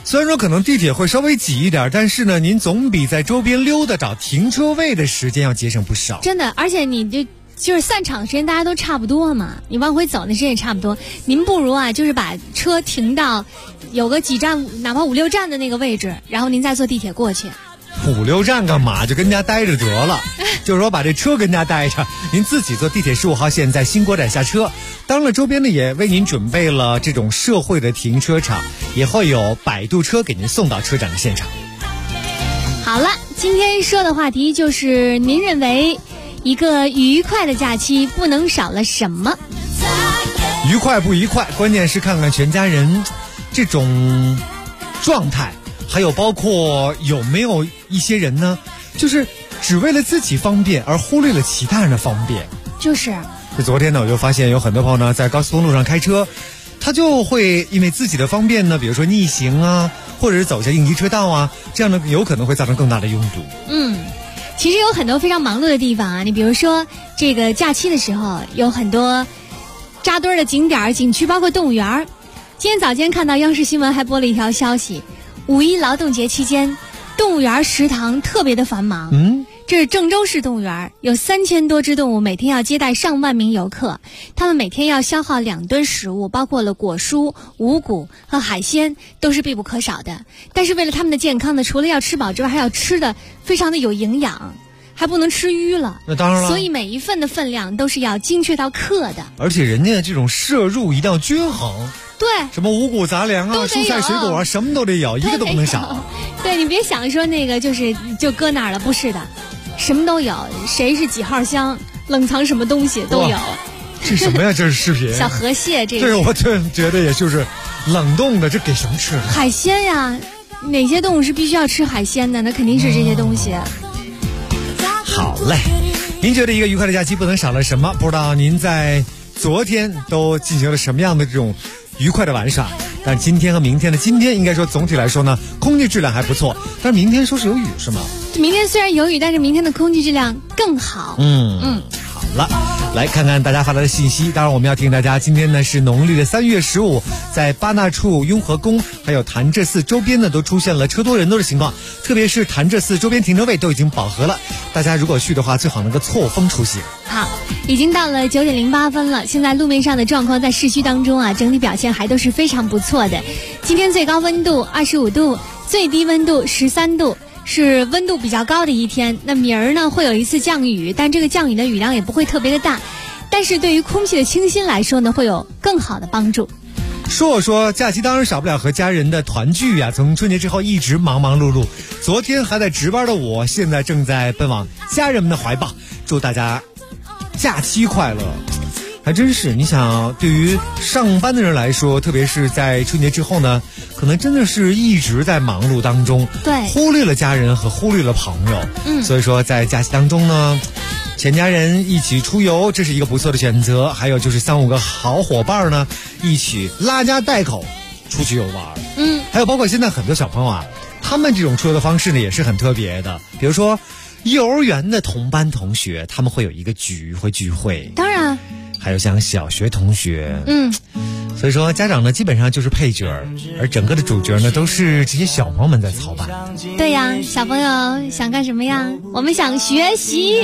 虽然说可能地铁会稍微挤一点，但是呢，您总比在周边溜达找停车位的时间要节省不少。 真的，而且你就是散场时间大家都差不多嘛，你往回走的时间也差不多。您不如啊，就是把车停到有个几站，哪怕5、6站的那个位置，然后您再坐地铁过去。 5、6站干嘛？就跟家待着得了。就是说把这车跟家待着，您自己坐地铁15号线在新国展下车。当然了，周边呢也为您准备了这种社会的停车场，也会有摆渡车给您送到车展的现场。 好了，今天说的话题就是您认为一个愉快的假期不能少了什么？ 愉快不愉快，关键是看看全家人这种状态，还有包括有没有一些人呢，就是只为了自己方便而忽略了其他人的方便。 就是昨天呢，我就发现有很多朋友呢在高速公路上开车，他就会因为自己的方便呢，比如说逆行啊，或者是走下应急车道啊，这样呢有可能会造成更大的拥堵。 其实有很多非常忙碌的地方啊，你比如说这个假期的时候，有很多扎堆的景点景区，包括动物园。今天早间看到央视新闻还播了一条消息，5·1劳动节期间动物园食堂特别的繁忙。这是郑州市动物园，有3000多只动物，每天要接待上万名游客，他们每天要消耗2吨食物，包括了果蔬、五谷和海鲜，都是必不可少的。但是为了他们的健康呢，除了要吃饱之外，还要吃的非常的有营养，还不能吃淤了。 那当然了， 所以每一份的分量都是要精确到克的， 而且人家这种摄入一定要均衡。 对， 什么五谷杂粮啊、蔬菜水果啊，什么都得有，一个都不能少。 对，你别想说那个就搁哪儿了，不是的，什么都有。谁是几号箱，冷藏什么东西都有。 这什么呀？这是视频。 小河蟹这个。 对，我觉得也就是冷冻的，这给什么吃的？ 海鲜呀，哪些动物是必须要吃海鲜的？那肯定是这些东西。 好嘞，您觉得一个愉快的假期不能少了什么？不知道您在昨天都进行了什么样的这种愉快的玩耍？但今天和明天呢？今天应该说总体来说呢，空气质量还不错，但是明天说是有雨是吗？ 明天虽然有雨，但是明天的空气质量更好。 好了，来看看大家发来的信息。当然我们要提醒大家，今天呢是农历的3月15，在八大处、雍和宫还有潭柘寺周边呢都出现了车多人多的情况，特别是潭柘寺周边停车位都已经饱和了，大家如果去的话，最好能够错峰出行。 好，已经到了9点08分了，现在路面上的状况在市区当中啊，整体表现还都是非常不错的。今天最高温度25度，最低温度13度。是温度比较高的一天，那明儿呢会有一次降雨，但这个降雨的雨量也不会特别的大，但是对于空气的清新来说呢，会有更好的帮助。 说假期当然少不了和家人的团聚呀，从春节之后一直忙忙碌碌，昨天还在值班的我，现在正在奔往家人们的怀抱，祝大家假期快乐。还真是，你想对于上班的人来说，特别是在春节之后呢，可能真的是一直在忙碌当中， 对， 忽略了家人和忽略了朋友。所以说在假期当中呢，全家人一起出游，这是一个不错的选择。还有就是3、5个好伙伴呢，一起拉家带口出去游玩。还有包括现在很多小朋友啊，他们这种出游的方式呢也是很特别的，比如说幼儿园的同班同学，他们会有一个聚会。 当然。 还有像小学同学，所以说家长呢基本上就是配角，而整个的主角呢都是这些小朋友们在操办。 对呀，小朋友想干什么呀？我们想学习。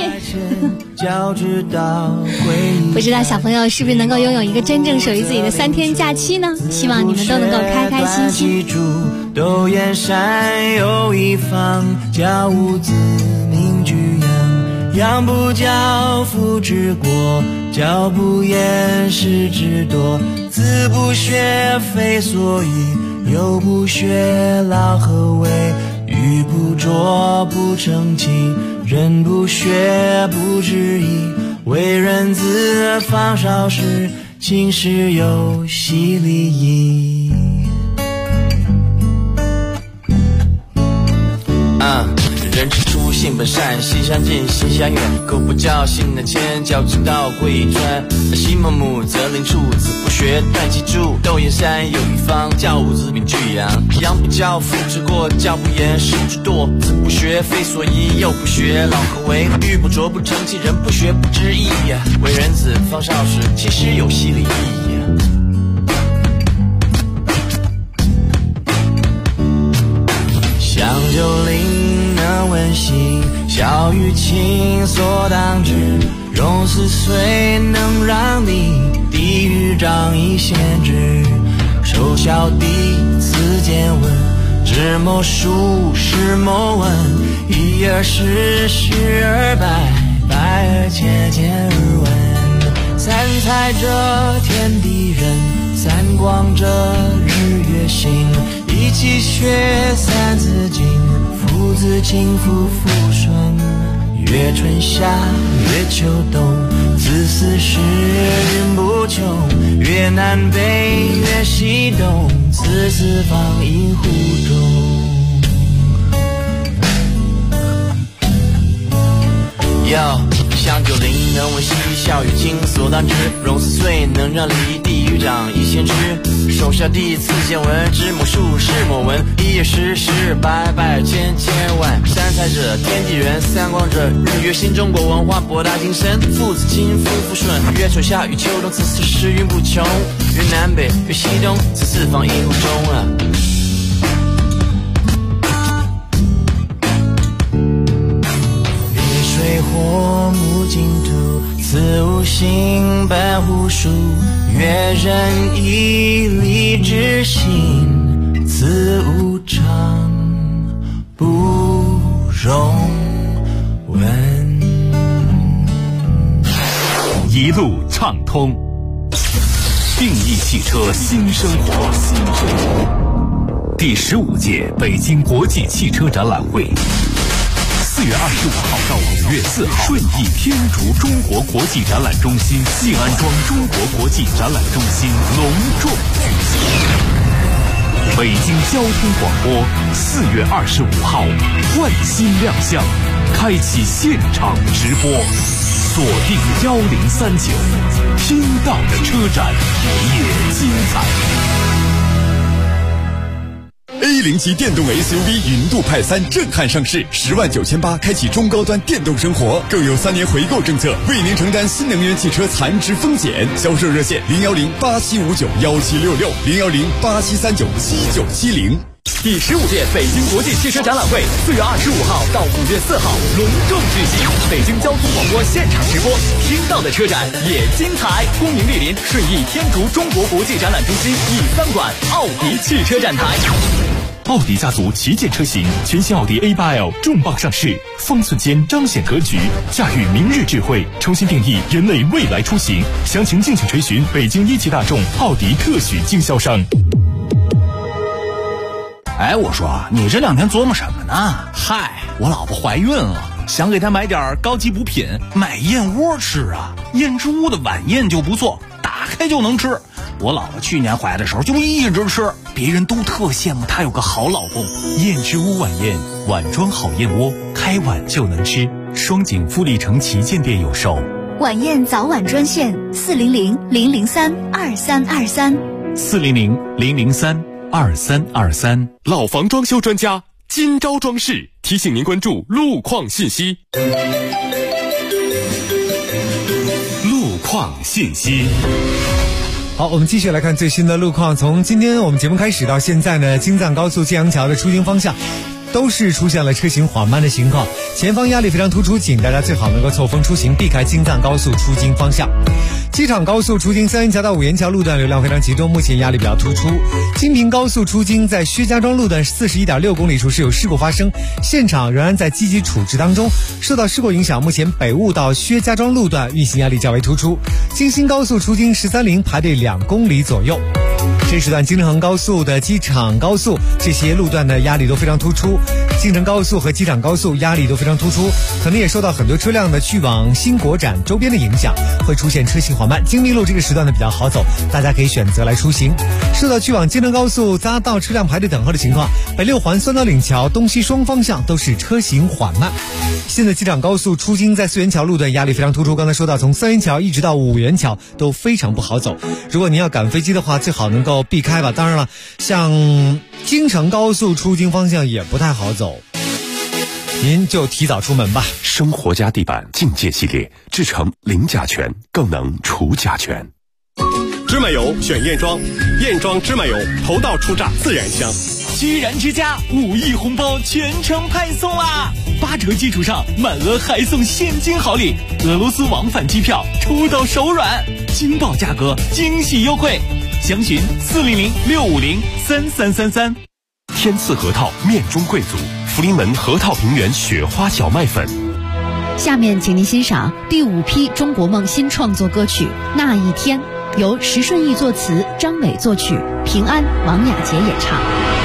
不知道小朋友是不是能够拥有一个真正属于自己的3天假期呢？希望你们都能够开开心心。 斗燕山有一方，叫五子名俱扬，扬不教，父之过，教不严，师之惰。子不学，非所宜；幼不学，老何为？玉不琢，不成器；人不学，不知义。为人子，方少时，亲师友，习礼义。人之初，性本善，性相近，性相远。口不教，心难迁，教之道贵专。心盲目，则令处。子不学，断其柱。斗燕山有一方，教五子名俱扬。扬不教，父之过；教不严，师之惰。子不学，非所宜；幼不学，老何为？玉不琢，不成器；人不学，不知义。为人子，方少时，亲师友，习礼义。 酒令能温馨，笑语情所当之，融似水能让你地狱仗义先知，受小弟此见闻，知某数是某文，一而十，十而百，百而千，千而文，三才者天地人，三光者日月星，一气血三字经，父子亲夫妇顺，月春夏月秋冬，自四时云不穷，月南北月西东，自四方银湖中。香酒令能温馨，笑语情所当之，融似水能让梨，地狱仗义先知，受小弟此见闻，知某数是某文，一而十，十而百，百而千，千而万，三才者天地人，三光者日月星，中国文化博大精深，父子亲夫妇顺，月春夏月秋冬，此四时云不穷，月南北月西东，此四方银湖中啊。水火木金土，此五行本无数，月人一力之心，此无常不容闻。 一路畅通，定义汽车新生活。第15届北京国际汽车展览会，4月25号到5月4号，顺义天竺中国国际展览中心静安庄中国国际展览中心隆重举行。北京交通广播4月25号换新亮相，开启现场直播，锁定1039，听到的车展也精彩。 A0级电动 SUV 云度派3震撼上市，10.98万开启中高端电动生活，更有3年回购政策，为您承担新能源汽车残值风险。销售热线010-8759-1766，010-8739-7970。 第15届北京国际汽车展览会4月25号到5月4号隆重举行，北京交通广播现场直播，听到的车展也精彩。光明莅临顺义天竺中国国际展览中心E3馆奥迪汽车展台。 奥迪家族旗舰车型全新奥迪 A8L 重磅上市，方寸间彰显格局，驾驭明日智慧，重新定义人类未来出行。详情敬请垂询北京一汽大众奥迪特许经销商。 哎，我说你这2天琢磨什么呢？嗨，我老婆怀孕了，想给她买点高级补品，买燕窝吃啊。燕之屋的晚宴就不错，打开就能吃。我老婆去年怀的时候就一直吃，别人都特羡慕她有个好老公。 燕之屋晚宴，碗装好燕窝，开碗就能吃。双井富力城旗舰店有售。 晚宴早晚专线 400-003-2323，400-003-2323。 老房装修专家金招装饰提醒您关注路况信息。 路况信息。 好，我们继续来看最新的路况。从今天我们节目开始到现在呢，京藏高速建阳桥的出京方向都是出现了车行缓慢的情况，前方压力非常突出，请大家最好能够错峰出行，避开京藏高速出京方向。机场高速出京三元桥到五元桥路段流量非常集中，目前压力比较突出。京平高速出京在薛家庄路段41.6公里处是有事故发生，现场仍然在积极处置当中。受到事故影响，目前北雾到薛家庄路段运行压力较为突出。京新高速出京13-0排队2公里左右。这时段京承衡高速的机场高速这些路段的压力都非常突出，京承高速和机场高速压力都非常突出，可能也受到很多车辆的去往新国展周边的影响，会出现车行缓慢。京密路这个时段呢比较好走，大家可以选择来出行。受到去往京承高速匝道车辆排队等候的情况，北六环酸枣岭桥东西双方向都是车行缓慢。现在机场高速出京在四元桥路段压力非常突出，刚才说到从三元桥一直到五元桥都非常不好走，如果您要赶飞机的话最好能够避开吧。当然了，像京承高速出京方向也不太好走，您就提早出门吧。 生活家地板境界系列，制成零甲醛，更能除甲醛。 芝麻油选燕庄，燕庄芝麻油头道出榨自然香， 居然之家5亿红包全程派送啦！8折基础上满额还送现金好礼，俄罗斯往返机票抽到手软，惊爆价格，惊喜优惠，详询400-650-3333。 天赐核桃面中贵族，福临门核桃平原雪花小麦粉。 下面请您欣赏第5批中国梦新创作歌曲《那一天》，由石顺义作词，张伟作曲，平安、王雅洁演唱。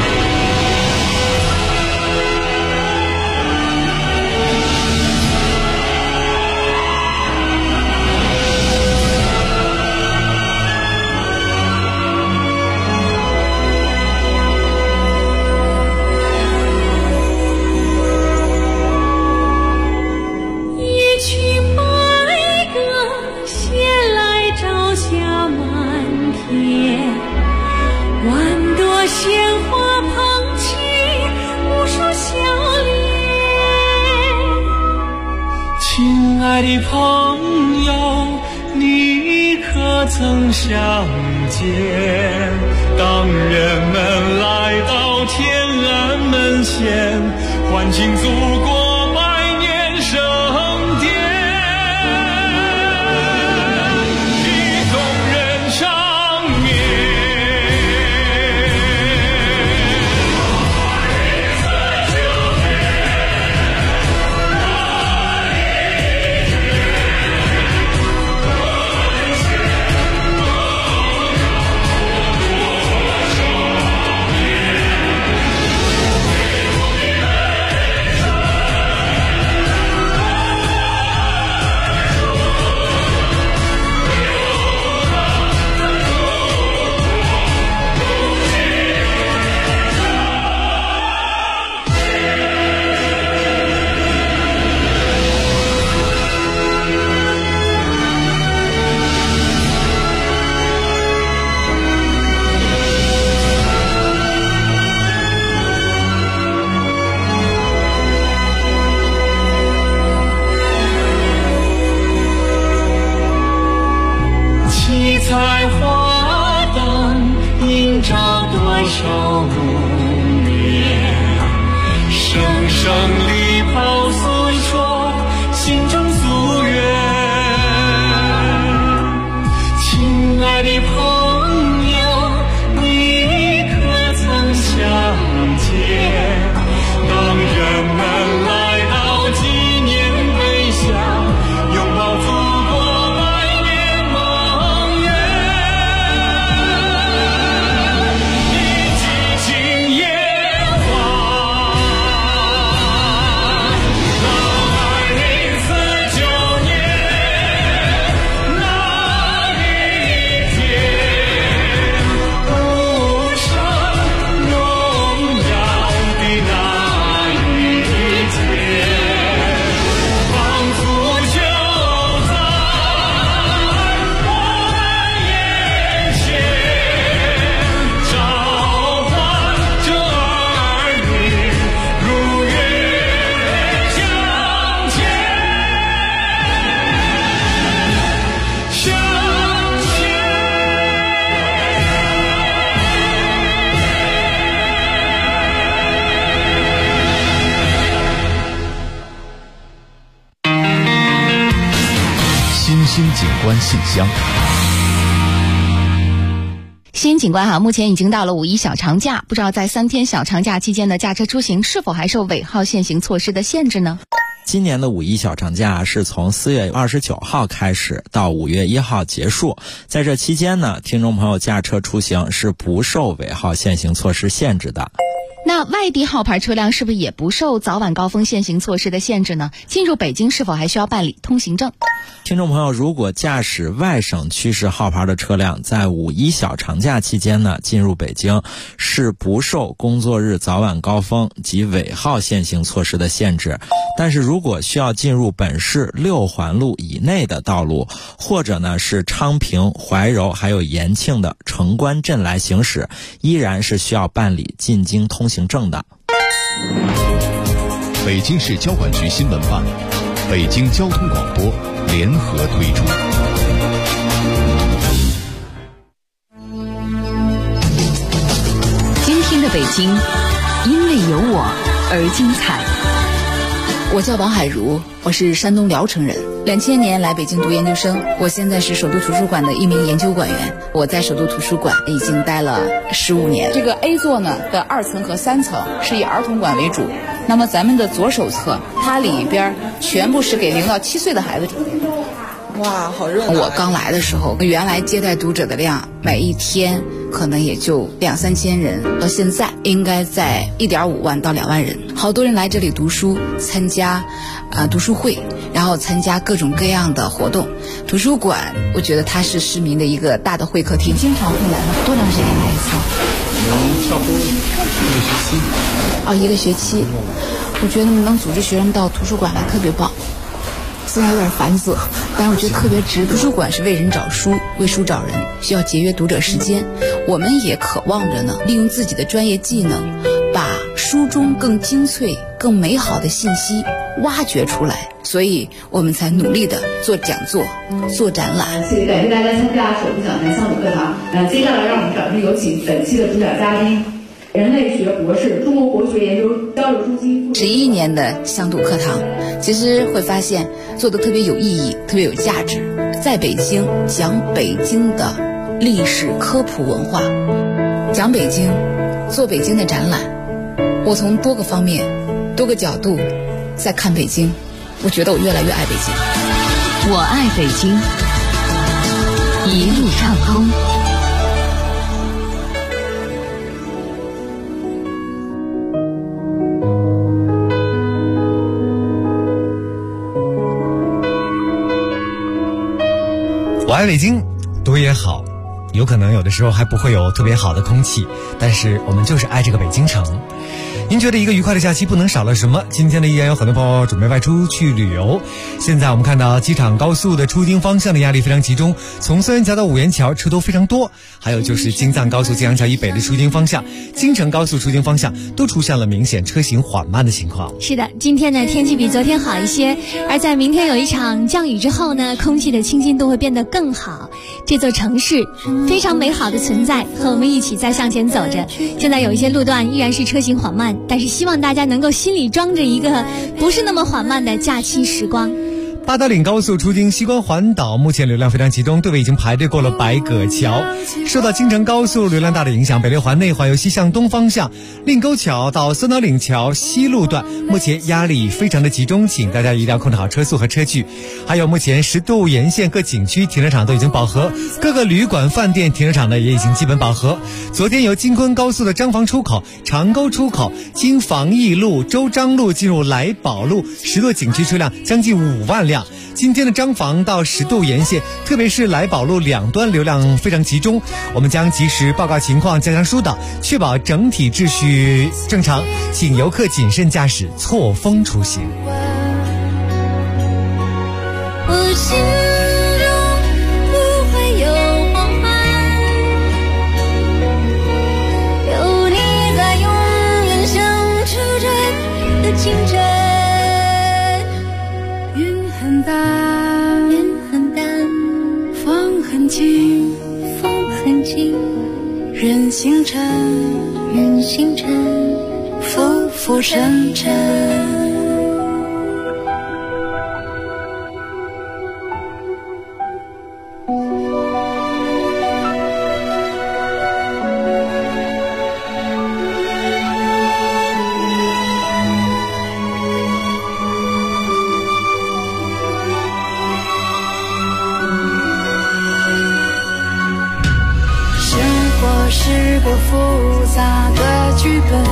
亲爱的朋友，你可曾想见，当人们来到天安门前，欢庆祖国百年盛典，的动人场面。彩花灯映照多少梦魇，声声礼炮诉说心中夙愿。亲爱的朋友，你可曾想见，当人们来到纪念碑下，拥抱祖国百年梦圆。 新景观信箱。 新景观目前已经到了5一小长假，不知道在3天小长假期间的驾车出行是否还受尾号限行措施的限制呢？ 今年的5一小长假是从4月29号开始到5月1号结束，在这期间呢，听众朋友驾车出行是不受尾号限行措施限制的。 那外地号牌车辆是不是也不受早晚高峰限行措施的限制呢？进入北京是否还需要办理通行证？ 听众朋友，如果驾驶外省区市号牌的车辆在5一小长假期间呢，进入北京是不受工作日早晚高峰及尾号限行措施的限制。但是如果需要进入本市6环路以内的道路，或者呢是昌平、怀柔还有延庆的城关镇来行驶，依然是需要办理进京通行证的。 北京市交管局新闻办、北京交通广播联合推出。 今天的北京，因为有我而精彩。 我叫王海茹，我是山东聊城人。2000年来北京读研究生，我现在是首都图书馆的一名研究馆员。我在首都图书馆已经待了15年。这个 A 座呢的2层和3层是以儿童馆为主。那么咱们的左手侧，它里边全部是给0到7岁的孩子。哇，好热闹！我刚来的时候，原来接待读者的量每一天可能也就2-3千人，到现在应该在1.5万到2万人。好多人来这里读书，参加读书会，然后参加各种各样的活动。图书馆，我觉得它是市民的一个大的会客厅。经常会来吗？多长时间来一次？ 差不多 1个学期。我觉得能组织学生到图书馆来特别棒。虽然有点繁琐，但是我觉得特别值得。图书馆是为人找书，为书找人，需要节约读者时间。我们也渴望着呢，利用自己的专业技能，把书中更精粹、更美好的信息挖掘出来。所以我们才努力的做讲座、做展览。 感谢大家参加首部讲台乡土课堂。接下来让我们掌声有请本期的主讲嘉宾。人类学博士，中国国学研究交流中心 11年的乡土课堂，其实会发现做得特别有意义，特别有价值。在北京讲北京的历史科普文化，讲北京，做北京的展览。我从多个方面、多个角度在看北京，我觉得我越来越爱北京。 我爱北京，一路畅通。 我爱北京，读也好，有可能有的时候还不会有特别好的空气，但是我们就是爱这个北京城。您觉得一个愉快的假期不能少了什么？今天呢依然有很多朋友准备外出去旅游。现在我们看到机场高速的出京方向的压力非常集中，从孙园桥到五元桥车都非常多，还有就是京藏高速京杭桥以北的出京方向、京承高速出京方向都出现了明显车行缓慢的情况。 是的，今天呢天气比昨天好一些，而在明天有一场降雨之后呢，空气的清新度会变得更好。这座城市非常美好的存在，和我们一起在向前走着。现在有一些路段依然是车行缓慢，但是希望大家能够心里装着一个不是那么缓慢的假期时光。 八达岭高速出京西关环岛目前流量非常集中，队尾已经排队过了白葛桥。受到京承高速流量大的影响，北六环内环由西向东方向令沟桥到酸岛岭桥西路段目前压力非常的集中，请大家一定要控制好车速和车距。还有目前10度沿线各景区停车场都已经饱和，各个旅馆饭店停车场呢也已经基本饱和。昨天由京昆高速的张坊出口、长沟出口经防疫路、周张路进入来宝路10座景区车辆将近5万辆。今天的张坊到10度沿线，特别是来宝路两端流量非常集中，我们将及时报告情况，加强疏导，确保整体秩序正常，请游客谨慎驾驶，错峰出行。 我心中不会有梦幻，有你在永远相处着的清晨。云很淡，云很淡，风很轻，风很轻，人星辰，人星辰，浮浮沉沉。是个复杂的剧本，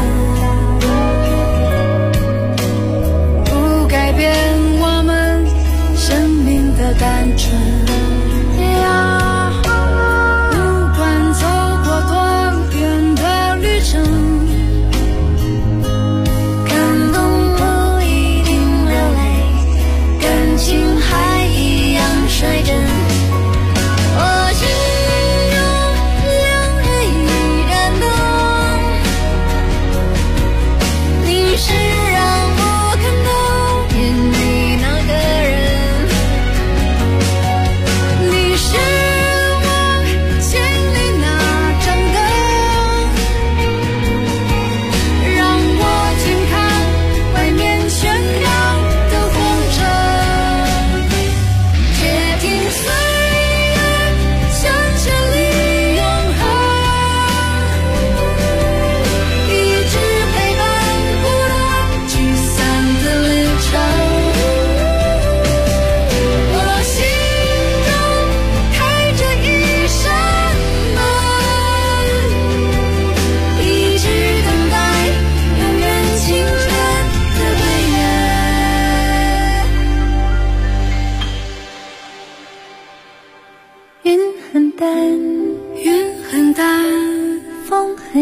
不改变我们生命的单纯呀。不管走过多远的旅程，感动不一定流泪，感情还一样率真。我心中亮着一盏灯，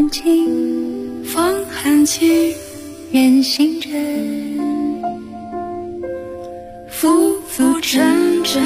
风轻，风很轻，远行着，浮浮沉沉。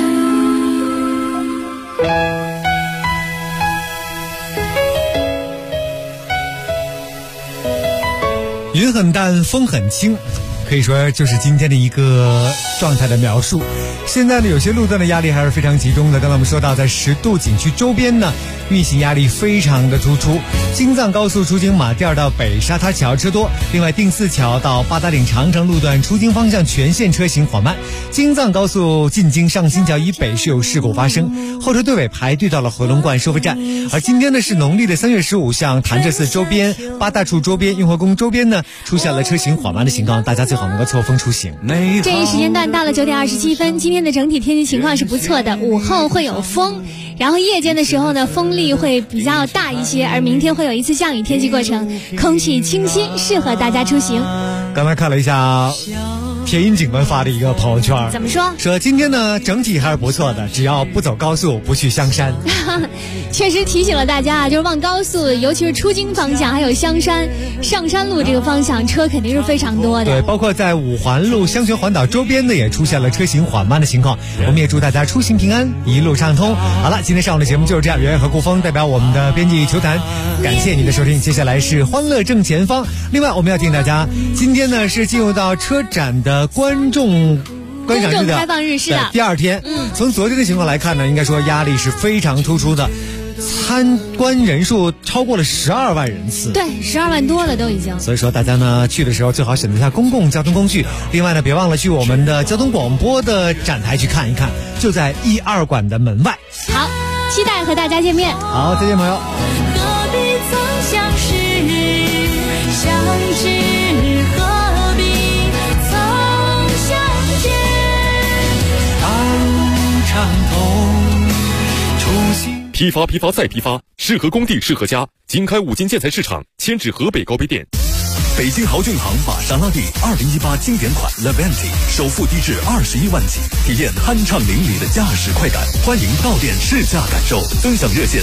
云很淡，风很轻，可以说就是今天的一个状态的描述。现在呢，有些路段的压力还是非常集中的。刚才我们说到，在10渡景区周边呢，运行压力非常的突出。京藏高速出京马甸到北沙滩桥车多，另外定四桥到八达岭长城路段出京方向全线车行缓慢。京藏高速进京上新桥以北是有事故发生，后车队尾排队到了回龙观收费站。而今天呢是农历的3月15，像潭柘寺周边、八大处周边、雍和宫周边呢出现了车行缓慢的情况，大家最好能够错峰出行。 这一时间段到了9点27分，今天的整体天气情况是不错的，午后会有风，然后夜间的时候呢风力会比较大一些，而明天会有一次降雨天气过程，空气清新，适合大家出行。 刚才看了一下田英警官发的一个朋友圈， 怎么说？ 说今天呢整体还是不错的，只要不走高速，不去香山。 确实提醒了大家，就是往高速，尤其是出京方向，还有香山、上山路这个方向，车肯定是非常多的。 对，包括在五环路、香泉环岛周边呢，也出现了车行缓慢的情况。我们也祝大家出行平安，一路畅通。好了，今天上午的节目就是这样。圆圆和顾峰代表我们的编辑球坛，感谢你的收听。接下来是欢乐正前方。另外，我们要提醒大家，今天呢是进入到车展的观众开放日是的第2天。从昨天的情况来看呢，应该说压力是非常突出的。参观人数超过了12万人次， 对，12万多了都已经。 所以说大家呢去的时候最好选择一下公共交通工具。另外呢，别忘了去我们的交通广播的展台去看一看，就在1-2馆的门外。 好，期待和大家见面。 好，再见朋友。 何必曾相识，相知何必曾相见， 大路畅通，初心。 批发再批发，适合工地适合家。经开5金建材市场，迁至河北高碑店。 北京豪骏行玛莎拉蒂2018经典款 Levante 首付低至21万起，体验酣畅淋漓的驾驶快感。欢迎到店试驾感受，尊享热线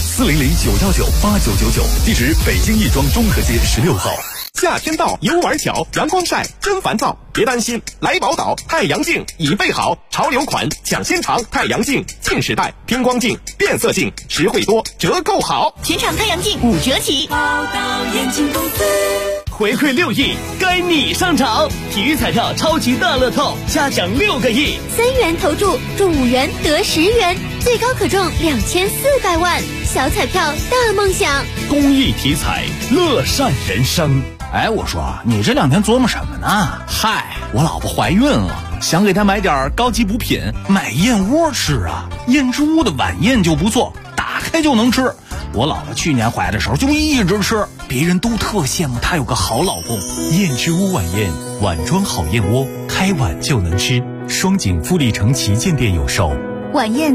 400-919-8999，地址北京亦庄中和街16号。 夏天到，游玩巧，阳光晒真烦躁，别担心，来宝岛太阳镜已备好，潮流款抢先尝，太阳镜近视带偏光镜变色镜，实惠多，折扣好， 全场太阳镜5折起。 宝岛眼镜公司回馈6亿，该你上场！体育彩票超级大乐透，嘉奖6个亿 ，3元投注，中5元得10元，最高可中2400万，小彩票大梦想。 公益体彩，乐善人生。 哎，我说你这2天琢磨什么呢？嗨，我老婆怀孕了，想给她买点高级补品，买燕窝吃啊。燕之屋的晚宴就不错，打开就能吃。我老婆去年怀的时候就一直吃，别人都特羡慕她有个好老公。 燕之屋晚宴，碗装好燕窝，开碗就能吃。双井富力城旗舰店有售。 晚宴